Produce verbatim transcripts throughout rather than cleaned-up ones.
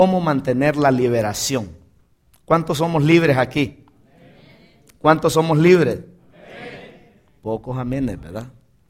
cómo mantener la liberación. ¿Cuántos somos libres aquí? ¿Cuántos somos libres? Pocos amenes, ¿verdad?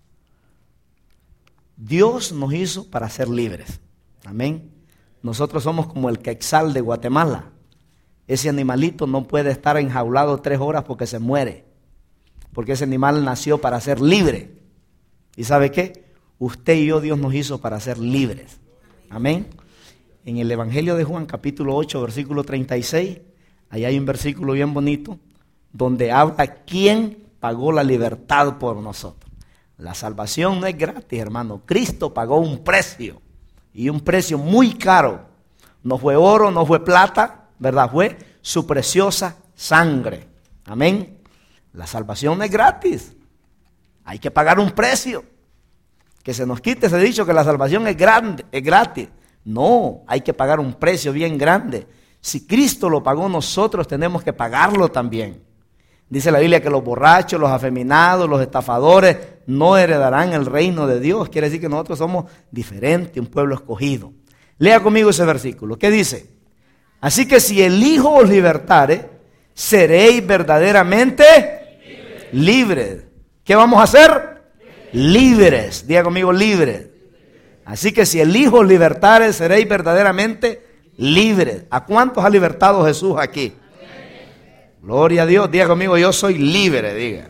Dios nos hizo para ser libres. Amén. Nosotros somos como el quetzal de Guatemala. Ese animalito no puede estar enjaulado tres horas porque se muere. Porque ese animal nació para ser libre. ¿Y sabe qué? Usted y yo, Dios nos hizo para ser libres. Amén. En el Evangelio de Juan, capítulo ocho, versículo treinta y seis, ahí hay un versículo bien bonito, donde habla quién pagó la libertad por nosotros. La salvación no es gratis, hermano. Cristo pagó un precio, y un precio muy caro. No fue oro, no fue plata, ¿verdad? Fue su preciosa sangre. Amén. La salvación no es gratis. Hay que pagar un precio. Que se nos quite ese dicho que la salvación es grande, es gratis. No, hay que pagar un precio bien grande. Si Cristo lo pagó, nosotros tenemos que pagarlo también. Dice la Biblia que los borrachos, los afeminados, los estafadores no heredarán el reino de Dios. Quiere decir que nosotros somos diferentes, un pueblo escogido. Lea conmigo ese versículo. ¿Qué dice? Así que si el Hijo os libertare, seréis verdaderamente libres. libres. ¿Qué vamos a hacer? Libres. Diga conmigo, libres. Así que si el Hijo os libertare, seréis verdaderamente libres. ¿A cuántos ha libertado Jesús aquí? Gloria a Dios. Diga conmigo, yo soy libre, diga.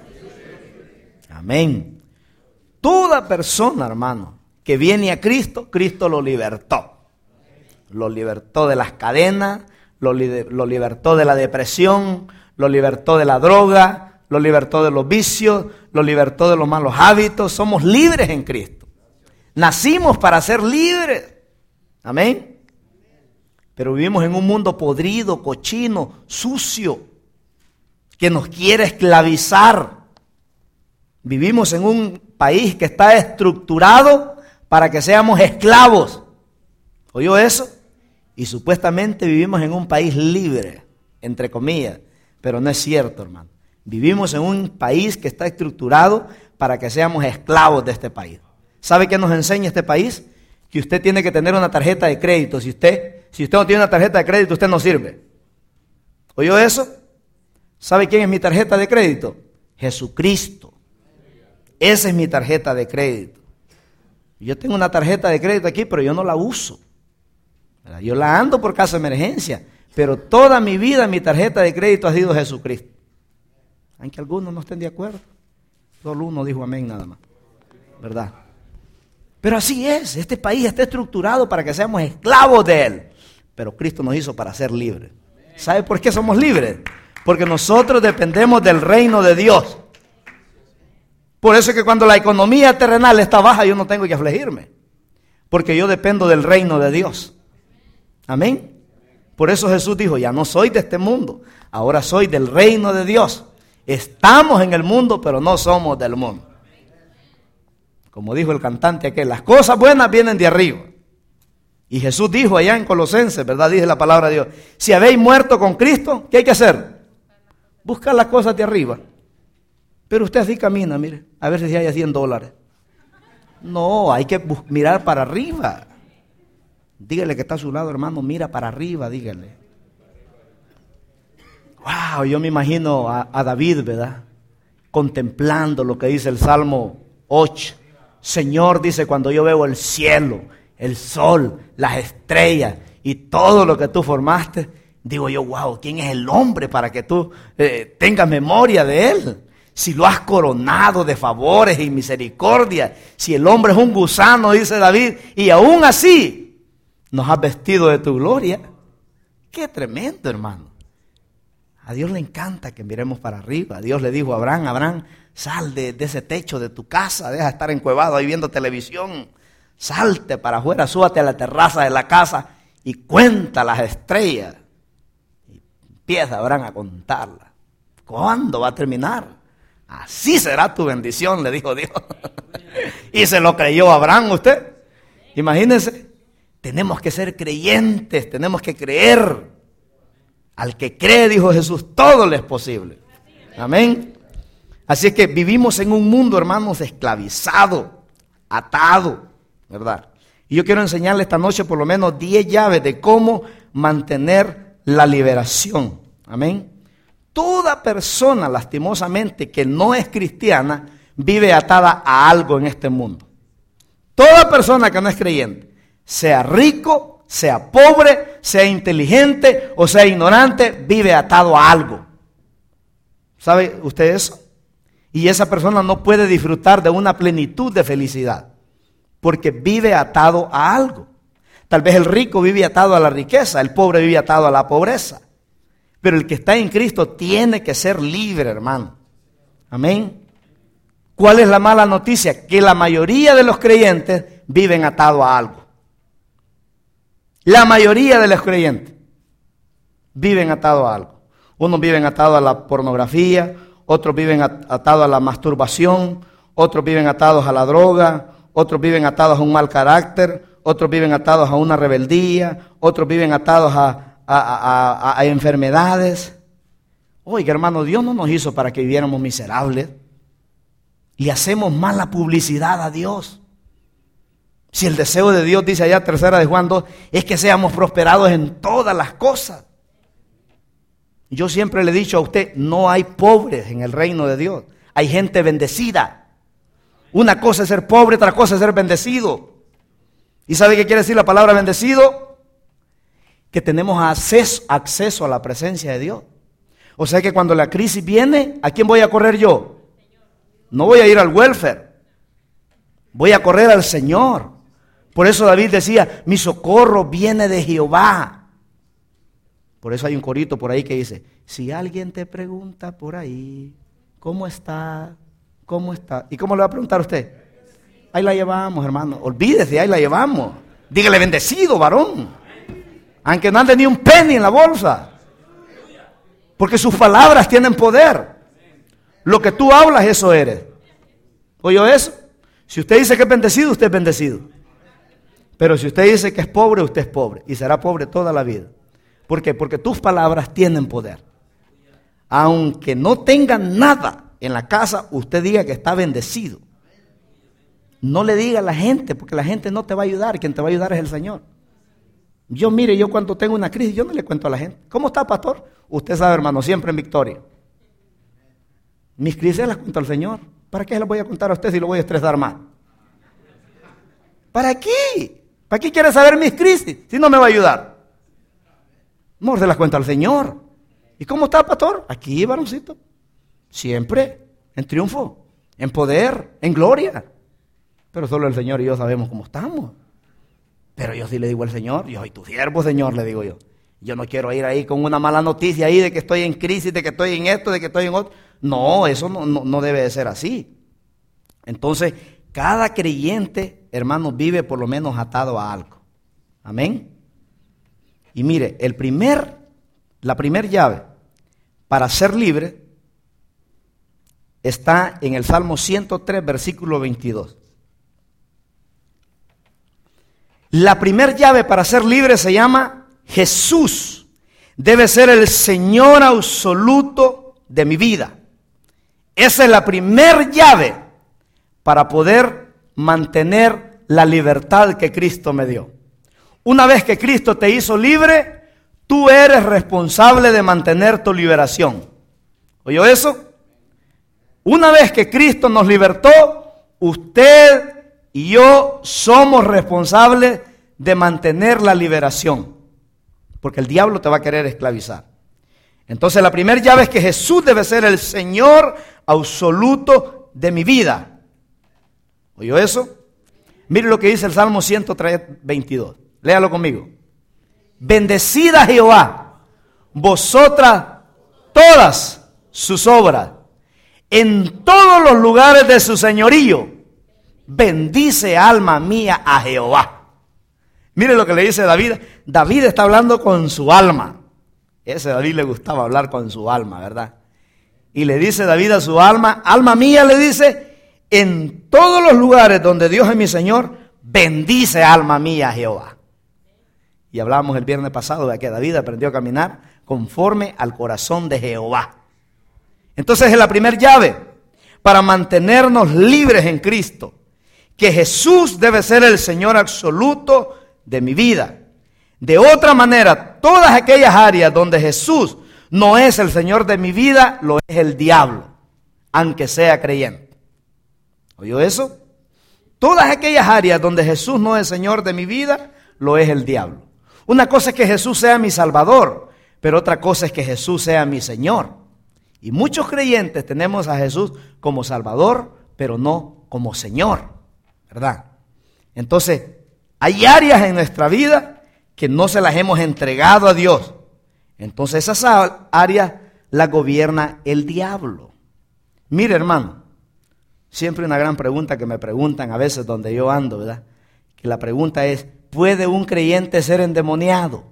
Amén. Toda persona, hermano, que viene a Cristo, Cristo lo libertó. Lo libertó de las cadenas, lo, li- lo libertó de la depresión, lo libertó de la droga, lo libertó de los vicios, lo libertó de los malos hábitos. Somos libres en Cristo. Nacimos para ser libres. Amén. Pero vivimos en un mundo podrido, cochino, sucio, que nos quiere esclavizar. Vivimos en un país que está estructurado para que seamos esclavos. ¿Oyó eso? Y supuestamente vivimos en un país libre, entre comillas, pero no es cierto, hermano. Vivimos en un país que está estructurado para que seamos esclavos de este país. ¿Sabe qué nos enseña este país? Que usted tiene que tener una tarjeta de crédito. Si usted, si usted no tiene una tarjeta de crédito, usted no sirve. ¿Oyó eso? ¿Sabe quién es mi tarjeta de crédito? Jesucristo. Esa es mi tarjeta de crédito. Yo tengo una tarjeta de crédito aquí, pero yo no la uso. Yo la ando por caso de emergencia, pero toda mi vida mi tarjeta de crédito ha sido Jesucristo. Aunque algunos no estén de acuerdo. Solo uno dijo amén nada más. ¿Verdad? Pero así es, este país está estructurado para que seamos esclavos de él. Pero Cristo nos hizo para ser libres. ¿Sabe por qué somos libres? Porque nosotros dependemos del reino de Dios. Por eso es que cuando la economía terrenal está baja, yo no tengo que afligirme. Porque yo dependo del reino de Dios. Amén. Por eso Jesús dijo, ya no soy de este mundo, ahora soy del reino de Dios. Estamos en el mundo, pero no somos del mundo. Como dijo el cantante aquel, las cosas buenas vienen de arriba. Y Jesús dijo allá en Colosenses, ¿verdad? Dice la palabra de Dios, si habéis muerto con Cristo, ¿qué hay que hacer? Buscar las cosas de arriba. Pero usted así camina, mire, a ver si hay cien dólares. No, hay que bus- mirar para arriba. Dígale que está a su lado, hermano, mira para arriba, dígale. Wow, yo me imagino a, a David, ¿verdad? Contemplando lo que dice el Salmo ocho. Señor, dice, cuando yo veo el cielo, el sol, las estrellas y todo lo que tú formaste, digo yo, wow, ¿quién es el hombre para que tú eh, tengas memoria de él? Si lo has coronado de favores y misericordia, si el hombre es un gusano, dice David, y aún así nos has vestido de tu gloria. Qué tremendo, hermano. A Dios le encanta que miremos para arriba. Dios le dijo a Abraham, Abraham, sal de, de ese techo de tu casa, deja de estar encuevado ahí viendo televisión. Salte para afuera, súbate a la terraza de la casa y cuenta las estrellas. Y empieza Abraham a contarlas. ¿Cuándo va a terminar? Así será tu bendición, le dijo Dios. Y se lo creyó Abraham, usted. Imagínense, tenemos que ser creyentes, tenemos que creer. Al que cree, dijo Jesús, todo le es posible. Amén. Así es que vivimos en un mundo, hermanos, esclavizado, atado, ¿verdad? Y yo quiero enseñarle esta noche por lo menos diez llaves de cómo mantener la liberación. Amén. Toda persona, lastimosamente, que no es cristiana, vive atada a algo en este mundo. Toda persona que no es creyente, sea rico, sea pobre, sea inteligente o sea ignorante, vive atado a algo. ¿Sabe usted eso? Y esa persona no puede disfrutar de una plenitud de felicidad, porque vive atado a algo. Tal vez el rico vive atado a la riqueza, el pobre vive atado a la pobreza. Pero el que está en Cristo tiene que ser libre, hermano. Amén. ¿Cuál es la mala noticia? Que la mayoría de los creyentes viven atados a algo. La mayoría de los creyentes viven atados a algo. Unos viven atados a la pornografía, otros viven atados a la masturbación, otros viven atados a la droga, otros viven atados a un mal carácter, otros viven atados a una rebeldía, otros viven atados a, a, a, a, a enfermedades. Oiga, hermano, Dios no nos hizo para que viviéramos miserables. Le hacemos mala publicidad a Dios. Si el deseo de Dios, dice allá tercera de Juan dos, es que seamos prosperados en todas las cosas. Yo siempre le he dicho a usted, no hay pobres en el reino de Dios. Hay gente bendecida. Una cosa es ser pobre, otra cosa es ser bendecido. ¿Y sabe qué quiere decir la palabra bendecido? Que tenemos acceso, acceso a la presencia de Dios. O sea que cuando la crisis viene, ¿a quién voy a correr yo? No voy a ir al welfare. Voy a correr al Señor. Por eso David decía, mi socorro viene de Jehová. Por eso hay un corito por ahí que dice, si alguien te pregunta por ahí, ¿cómo está? ¿Cómo está? ¿Y cómo le va a preguntar a usted? Ahí la llevamos, hermano. Olvídese, ahí la llevamos. Dígale bendecido, varón. Aunque no ande ni un penny en la bolsa. Porque sus palabras tienen poder. Lo que tú hablas, eso eres. ¿Oyó eso? Si usted dice que es bendecido, usted es bendecido. Pero si usted dice que es pobre, usted es pobre. Y será pobre toda la vida. ¿Por qué? Porque tus palabras tienen poder. Aunque no tengan nada en la casa, usted diga que está bendecido. No le diga a la gente, porque la gente no te va a ayudar. Quien te va a ayudar es el Señor. Yo, mire, yo cuando tengo una crisis, yo no le cuento a la gente. ¿Cómo está, pastor? Usted sabe, hermano, siempre en victoria. Mis crisis las cuento al Señor. ¿Para qué las voy a contar a usted si lo voy a estresar más? ¿Para qué? ¿Para qué quiere saber mis crisis si no me va a ayudar? No, se las cuento al Señor. ¿Y cómo está, pastor? Aquí, varoncito. Siempre en triunfo, en poder, en gloria. Pero solo el Señor y yo sabemos cómo estamos. Pero yo sí le digo al Señor, yo soy tu siervo, Señor, le digo yo. Yo no quiero ir ahí con una mala noticia ahí de que estoy en crisis, de que estoy en esto, de que estoy en otro. No, eso no, no, no debe de ser así. Entonces, cada creyente, hermano, vive por lo menos atado a algo. Amén. Y mire, el primer, la primer llave para ser libre está en el Salmo ciento tres, versículo veintidós. La primer llave para ser libre se llama Jesús. Debe ser el Señor absoluto de mi vida. Esa es la primer llave para poder mantener la libertad que Cristo me dio. Una vez que Cristo te hizo libre, tú eres responsable de mantener tu liberación. ¿Oyó eso? Una vez que Cristo nos libertó, usted y yo somos responsables de mantener la liberación. Porque el diablo te va a querer esclavizar. Entonces la primera llave es que Jesús debe ser el Señor absoluto de mi vida. ¿Oyó eso? Mire lo que dice el Salmo ciento tres, veintidós. Léalo conmigo. Bendecida Jehová, vosotras todas sus obras, en todos los lugares de su señorío. Bendice alma mía a Jehová. Mire lo que le dice David. David está hablando con su alma. Ese David le gustaba hablar con su alma, ¿verdad? Y le dice David a su alma, alma mía, le dice, en todos los lugares donde Dios es mi Señor, bendice alma mía a Jehová. Y hablábamos el viernes pasado de que David aprendió a caminar conforme al corazón de Jehová. Entonces es la primera llave para mantenernos libres en Cristo, que Jesús debe ser el Señor absoluto de mi vida. De otra manera, todas aquellas áreas donde Jesús no es el Señor de mi vida, lo es el diablo, aunque sea creyente. ¿Oyó eso? Todas aquellas áreas donde Jesús no es Señor de mi vida, lo es el diablo. Una cosa es que Jesús sea mi Salvador, pero otra cosa es que Jesús sea mi Señor. Y muchos creyentes tenemos a Jesús como Salvador, pero no como Señor, ¿verdad? Entonces, hay áreas en nuestra vida que no se las hemos entregado a Dios. Entonces, esas áreas las gobierna el diablo. Mire, hermano, siempre una gran pregunta que me preguntan a veces donde yo ando, ¿verdad? Que la pregunta es, ¿puede un creyente ser endemoniado?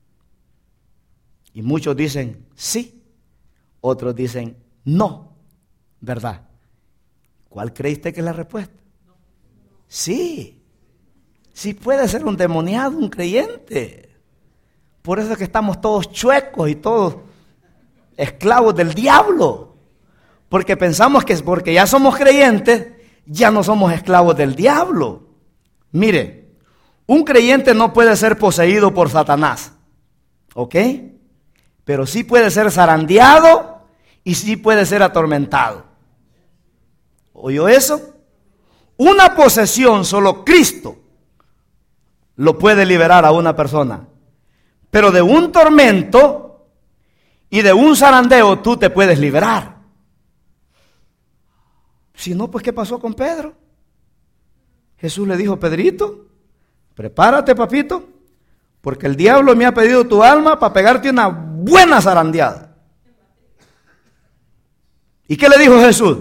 Y muchos dicen sí, otros dicen no, ¿verdad? ¿Cuál cree usted que es la respuesta? Sí, sí puede ser un endemoniado, un creyente. Por eso es que estamos todos chuecos y todos esclavos del diablo. Porque pensamos que porque ya somos creyentes, ya no somos esclavos del diablo. Mire, un creyente no puede ser poseído por Satanás, ¿ok? Pero sí puede ser zarandeado y sí puede ser atormentado. ¿Oyó eso? Una posesión solo Cristo lo puede liberar a una persona. Pero de un tormento y de un zarandeo tú te puedes liberar. Si no, pues ¿qué pasó con Pedro? Jesús le dijo, Pedrito, prepárate, papito, porque el diablo me ha pedido tu alma para pegarte una buena zarandeada. ¿Y qué le dijo Jesús?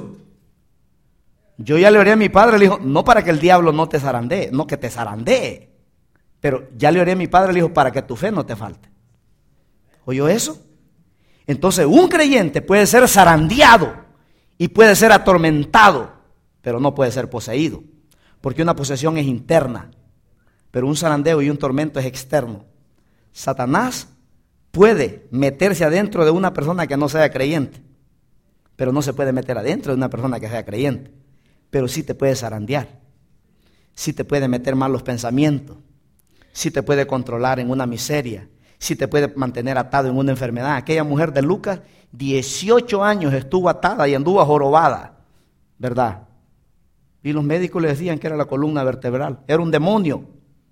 Yo ya le oré a mi padre, le dijo, no para que el diablo no te zarandee, no que te zarandee, pero ya le oré a mi padre, le dijo, para que tu fe no te falte. ¿Oyó eso? Entonces un creyente puede ser zarandeado y puede ser atormentado, pero no puede ser poseído, porque una posesión es interna, pero un zarandeo y un tormento es externo. Satanás puede meterse adentro de una persona que no sea creyente, pero no se puede meter adentro de una persona que sea creyente, pero sí te puede zarandear, sí te puede meter malos pensamientos, sí te puede controlar en una miseria, sí te puede mantener atado en una enfermedad. Aquella mujer de Lucas, dieciocho años estuvo atada y anduvo jorobada, ¿verdad? Y los médicos le decían que era la columna vertebral, era un demonio.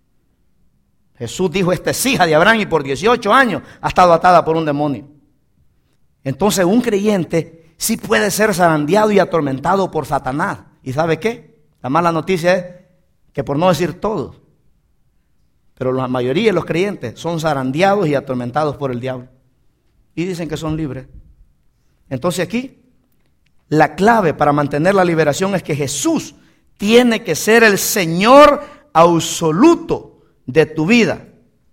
Jesús dijo, esta es hija de Abraham y por dieciocho años ha estado atada por un demonio. Entonces un creyente sí puede ser zarandeado y atormentado por Satanás. ¿Y sabe qué? La mala noticia es que, por no decir todos, pero la mayoría de los creyentes son zarandeados y atormentados por el diablo. Y dicen que son libres. Entonces aquí, la clave para mantener la liberación es que Jesús tiene que ser el Señor absoluto de tu vida.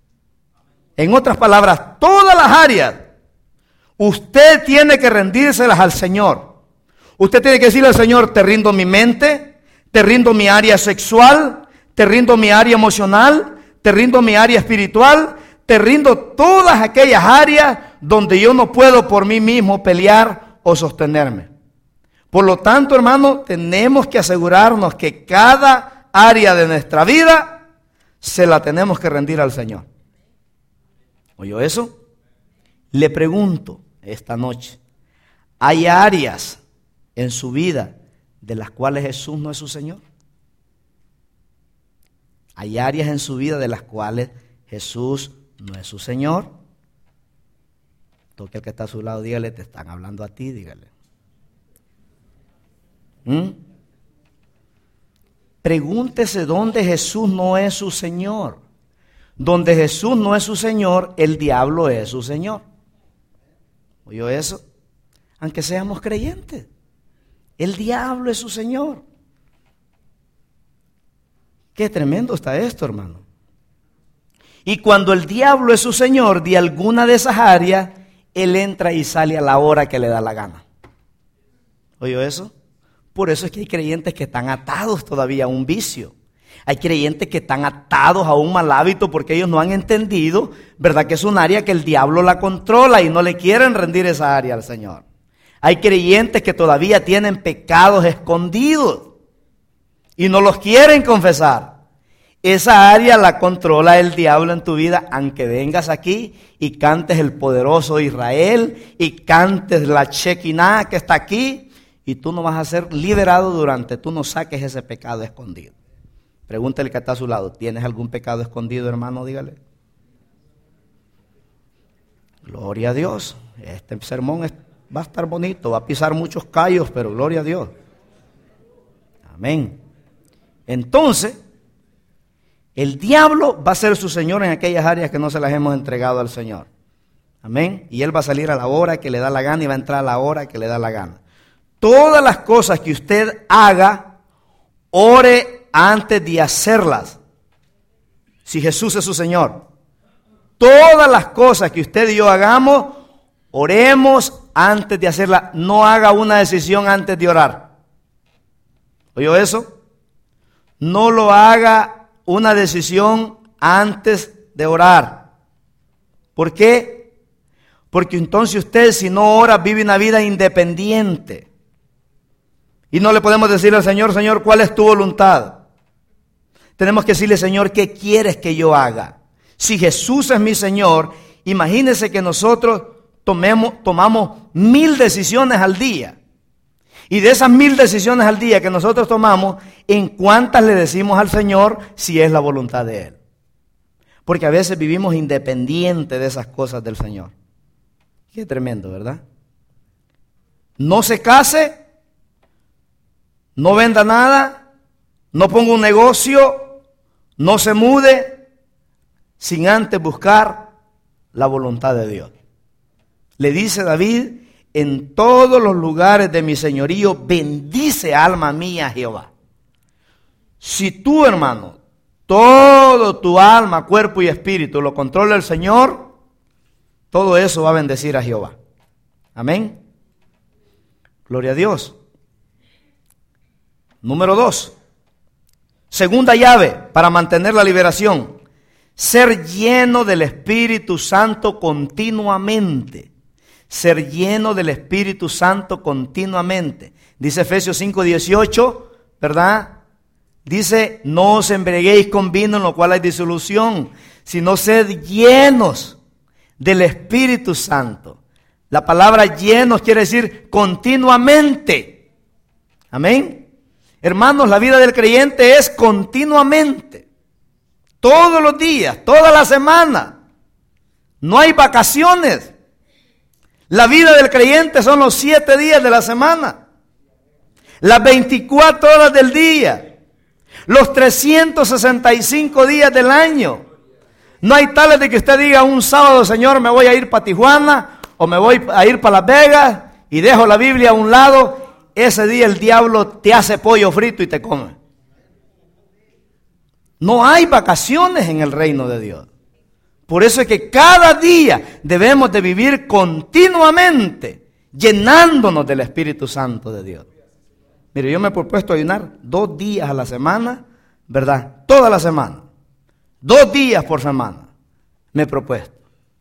En otras palabras, todas las áreas, usted tiene que rendírselas al Señor. Usted tiene que decirle al Señor, te rindo mi mente, te rindo mi área sexual, te rindo mi área emocional, te rindo mi área espiritual, te rindo todas aquellas áreas donde yo no puedo por mí mismo pelear o sostenerme. Por lo tanto, hermano, tenemos que asegurarnos que cada área de nuestra vida se la tenemos que rendir al Señor. ¿Oyó eso? Le pregunto esta noche, ¿hay áreas en su vida de las cuales Jesús no es su Señor? ¿Hay áreas en su vida de las cuales Jesús no es su Señor? Toque al que está a su lado, dígale, te están hablando a ti, dígale. ¿Mm? Pregúntese dónde Jesús no es su Señor. Donde Jesús no es su Señor, el diablo es su Señor. ¿Oyó eso? Aunque seamos creyentes, el diablo es su Señor. Qué tremendo está esto, hermano. Y cuando el diablo es su Señor de alguna de esas áreas, él entra y sale a la hora que le da la gana. ¿Oyó eso? Por eso es que hay creyentes que están atados todavía a un vicio. Hay creyentes que están atados a un mal hábito porque ellos no han entendido, ¿verdad?, que es un área que el diablo la controla y no le quieren rendir esa área al Señor. Hay creyentes que todavía tienen pecados escondidos y no los quieren confesar. esa área la controla el diablo en tu vida, aunque vengas aquí y cantes el poderoso Israel y cantes la Shekinah que está aquí, y tú no vas a ser liberado durante tú no saques ese pecado escondido. Pregúntale que está a su lado, ¿tienes algún pecado escondido, hermano? Dígale. Gloria a Dios. Este sermón es, va a estar bonito, va a pisar muchos callos, pero gloria a Dios. Amén. Entonces, el diablo va a ser su señor en aquellas áreas que no se las hemos entregado al Señor. Amén. Y él va a salir a la hora que le da la gana y va a entrar a la hora que le da la gana. Todas las cosas que usted haga, ore antes de hacerlas. Si Jesús es su Señor. Todas las cosas que usted y yo hagamos, oremos antes de hacerlas. No haga una decisión antes de orar. ¿Oyó eso? No lo haga una decisión antes de orar. ¿Por qué? Porque entonces usted, si no ora, vive una vida independiente. Y no le podemos decir al Señor, Señor, ¿cuál es tu voluntad? Tenemos que decirle, Señor, ¿qué quieres que yo haga? Si Jesús es mi Señor, imagínese que nosotros tomemos, tomamos mil decisiones al día. Y de esas mil decisiones al día que nosotros tomamos, ¿en cuántas le decimos al Señor si es la voluntad de Él? Porque a veces vivimos independientes de esas cosas del Señor. Qué tremendo, ¿verdad? No se case, no venda nada, no ponga un negocio, no se mude, sin antes buscar la voluntad de Dios. Le dice David, en todos los lugares de mi señorío, bendice alma mía Jehová. Si tú, hermano, todo tu alma, cuerpo y espíritu lo controla el Señor, todo eso va a bendecir a Jehová. Amén. Gloria a Dios. Número dos. Segunda llave para mantener la liberación. Ser lleno del Espíritu Santo continuamente. Ser lleno del Espíritu Santo continuamente. Dice Efesios cinco dieciocho, ¿verdad? Dice, no os embriaguéis con vino en lo cual hay disolución, sino sed llenos del Espíritu Santo. La palabra llenos quiere decir continuamente. Amén. Hermanos, la vida del creyente es continuamente. Todos los días, toda la semana. No hay vacaciones. La vida del creyente son los siete días de la semana. Las veinticuatro horas del día. Los trescientos sesenta y cinco días del año. No hay tales de que usted diga un sábado, Señor, me voy a ir para Tijuana o me voy a ir para Las Vegas y dejo la Biblia a un lado. Ese día el diablo te hace pollo frito y te come. No hay vacaciones en el reino de Dios. Por eso es que cada día debemos de vivir continuamente llenándonos del Espíritu Santo de Dios. Mire, yo me he propuesto ayunar dos días a la semana, ¿verdad? Toda la semana. Dos días por semana me he propuesto.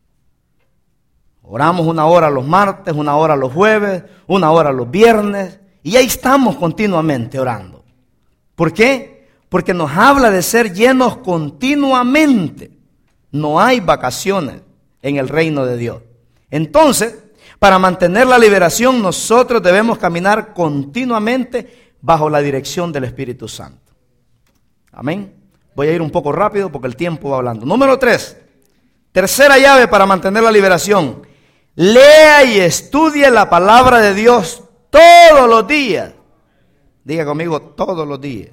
Oramos una hora los martes, una hora los jueves, una hora los viernes. Y ahí estamos continuamente orando. ¿Por qué? Porque nos habla de ser llenos continuamente. No hay vacaciones en el reino de Dios. Entonces, para mantener la liberación, nosotros debemos caminar continuamente bajo la dirección del Espíritu Santo. Amén. Voy a ir un poco rápido porque el tiempo va hablando. Número tres. Tercera llave para mantener la liberación. Lea y estudie la palabra de Dios todos los días. Diga conmigo, todos los días.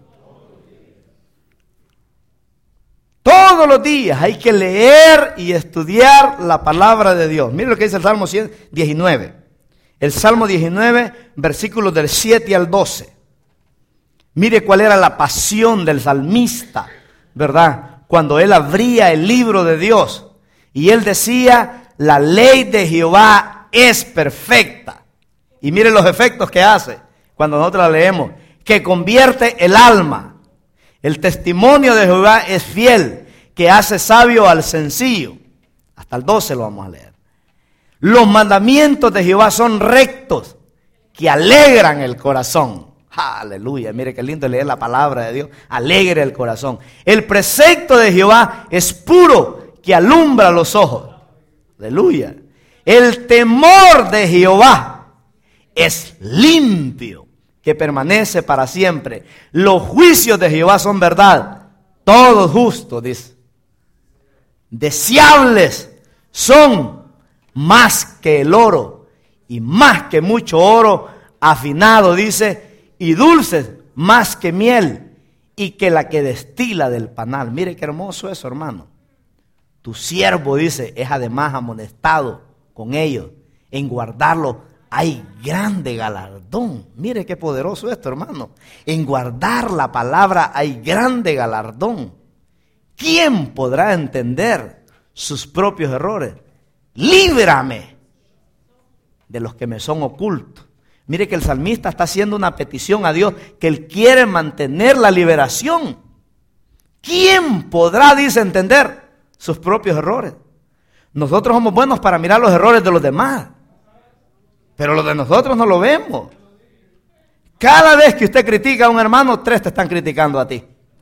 Todos los días hay que leer y estudiar la palabra de Dios. Mire lo que dice el Salmo diecinueve. El Salmo diecinueve, versículos del siete al doce. Mire cuál era la pasión del salmista, ¿verdad? Cuando él abría el libro de Dios y él decía, la ley de Jehová es perfecta. Y mire los efectos que hace cuando nosotros la leemos, que convierte el alma. El testimonio de Jehová es fiel, que hace sabio al sencillo. Hasta el doce lo vamos a leer. Los mandamientos de Jehová son rectos, que alegran el corazón. Aleluya, mire qué lindo leer la palabra de Dios, alegre el corazón. El precepto de Jehová es puro, que alumbra los ojos. Aleluya. El temor de Jehová es limpio, que permanece para siempre. Los juicios de Jehová son verdad, todos justos, dice. Deseables son más que el oro y más que mucho oro afinado, dice, y dulces más que miel y que la que destila del panal. Mire qué hermoso eso, hermano. Tu siervo, dice, es además amonestado con ellos. En guardarlo hay grande galardón. Mire qué poderoso esto, hermano. En guardar la palabra hay grande galardón. ¿Quién podrá entender sus propios errores? Líbrame de los que me son ocultos. Mire que el salmista está haciendo una petición a Dios, que él quiere mantener la liberación. ¿Quién podrá, dice, entender sus propios errores? Nosotros somos buenos para mirar los errores de los demás, pero los de nosotros no lo vemos. Cada vez que usted critica a un hermano, tres te están criticando a ti.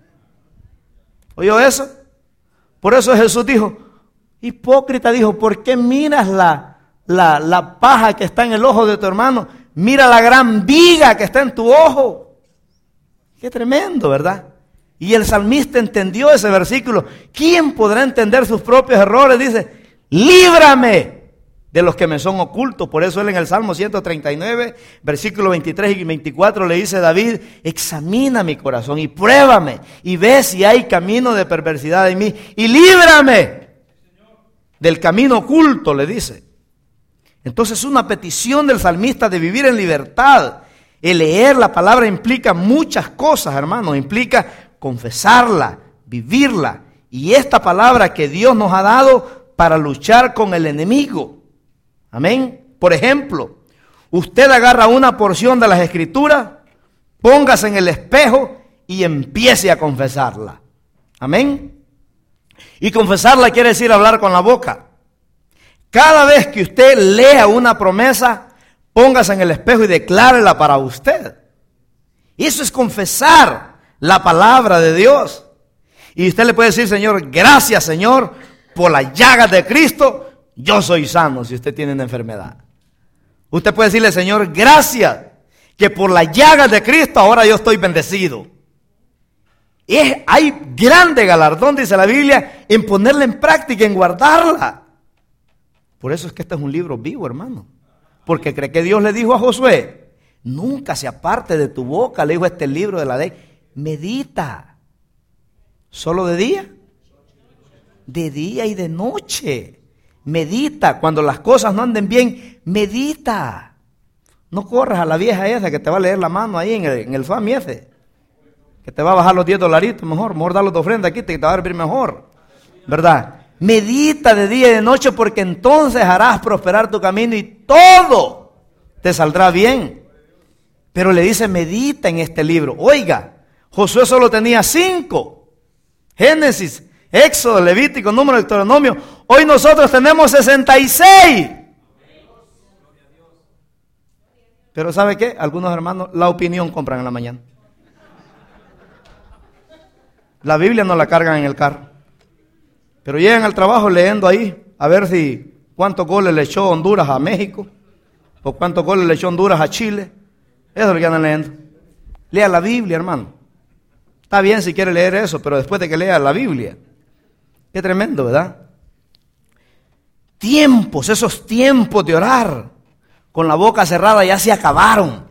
¿Oyó eso? Por eso Jesús dijo, hipócrita, dijo, ¿por qué miras la, la, la paja que está en el ojo de tu hermano? Mira la gran viga que está en tu ojo. Qué tremendo, ¿verdad? Y el salmista entendió ese versículo. ¿Quién podrá entender sus propios errores? Dice, líbrame de los que me son ocultos. Por eso él en el Salmo ciento treinta y nueve, versículos veintitrés y veinticuatro le dice a David, examina mi corazón y pruébame y ve si hay camino de perversidad en mí y líbrame del camino oculto, le dice. Entonces una petición del salmista de vivir en libertad. El leer la palabra implica muchas cosas, hermanos. Implica confesarla, vivirla. Y esta palabra que Dios nos ha dado para luchar con el enemigo. Amén. Por ejemplo, usted agarra una porción de las Escrituras, póngase en el espejo y empiece a confesarla. Amén. Y confesarla quiere decir hablar con la boca. Cada vez que usted lea una promesa, póngase en el espejo y declárela para usted. Eso es confesar la palabra de Dios. Y usted le puede decir, Señor, gracias, Señor, por las llagas de Cristo, yo soy sano si usted tiene una enfermedad. Usted puede decirle, Señor, gracias, que por las llagas de Cristo ahora yo estoy bendecido. Es, hay grande galardón, dice la Biblia, en ponerla en práctica, en guardarla. Por eso es que este es un libro vivo, hermano. Porque cree que Dios le dijo a Josué, nunca se aparte de tu boca, le dijo este libro de la ley, medita. ¿Solo de día? De día y de noche. Medita. Cuando las cosas no anden bien, medita. No corras a la vieja esa que te va a leer la mano ahí en el, en el F A M I ese. Que te va a bajar los diez dolaritos mejor. Mejor darlos de ofrenda aquí, que te va a servir mejor. ¿Verdad? Medita de día y de noche, porque entonces harás prosperar tu camino y todo te saldrá bien. Pero le dice, medita en este libro. Oiga, Josué solo tenía cinco. Génesis, Éxodo, Levítico, Número, Deuteronomio. Hoy nosotros tenemos sesenta y seis. Pero ¿sabe qué? Algunos hermanos la opinión compran en la mañana. La Biblia no la cargan en el carro. Pero llegan al trabajo leyendo ahí, a ver si cuántos goles le echó Honduras a México, o cuántos goles le echó Honduras a Chile. Eso es lo que andan leyendo. Lea la Biblia, hermano. Está bien si quiere leer eso, pero después de que lea la Biblia. Qué tremendo, ¿verdad? Tiempos, esos tiempos de orar con la boca cerrada ya se acabaron.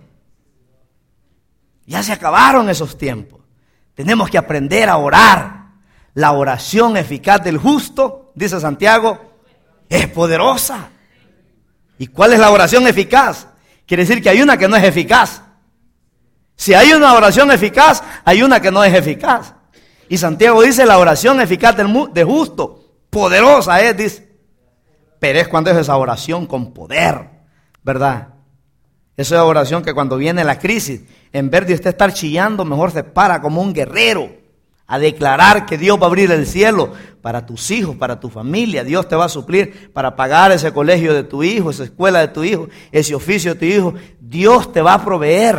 Ya se acabaron esos tiempos. Tenemos que aprender a orar. La oración eficaz del justo, dice Santiago, es poderosa. ¿Y cuál es la oración eficaz? Quiere decir que hay una que no es eficaz. Si hay una oración eficaz, hay una que no es eficaz. Y Santiago dice, la oración eficaz del de justo, poderosa es, dice. Pero es cuando es esa oración con poder, ¿verdad? Esa es la oración que cuando viene la crisis, en vez de usted estar chillando, mejor se para como un guerrero a declarar que Dios va a abrir el cielo para tus hijos, para tu familia. Dios te va a suplir para pagar ese colegio de tu hijo, esa escuela de tu hijo, ese oficio de tu hijo. Dios te va a proveer.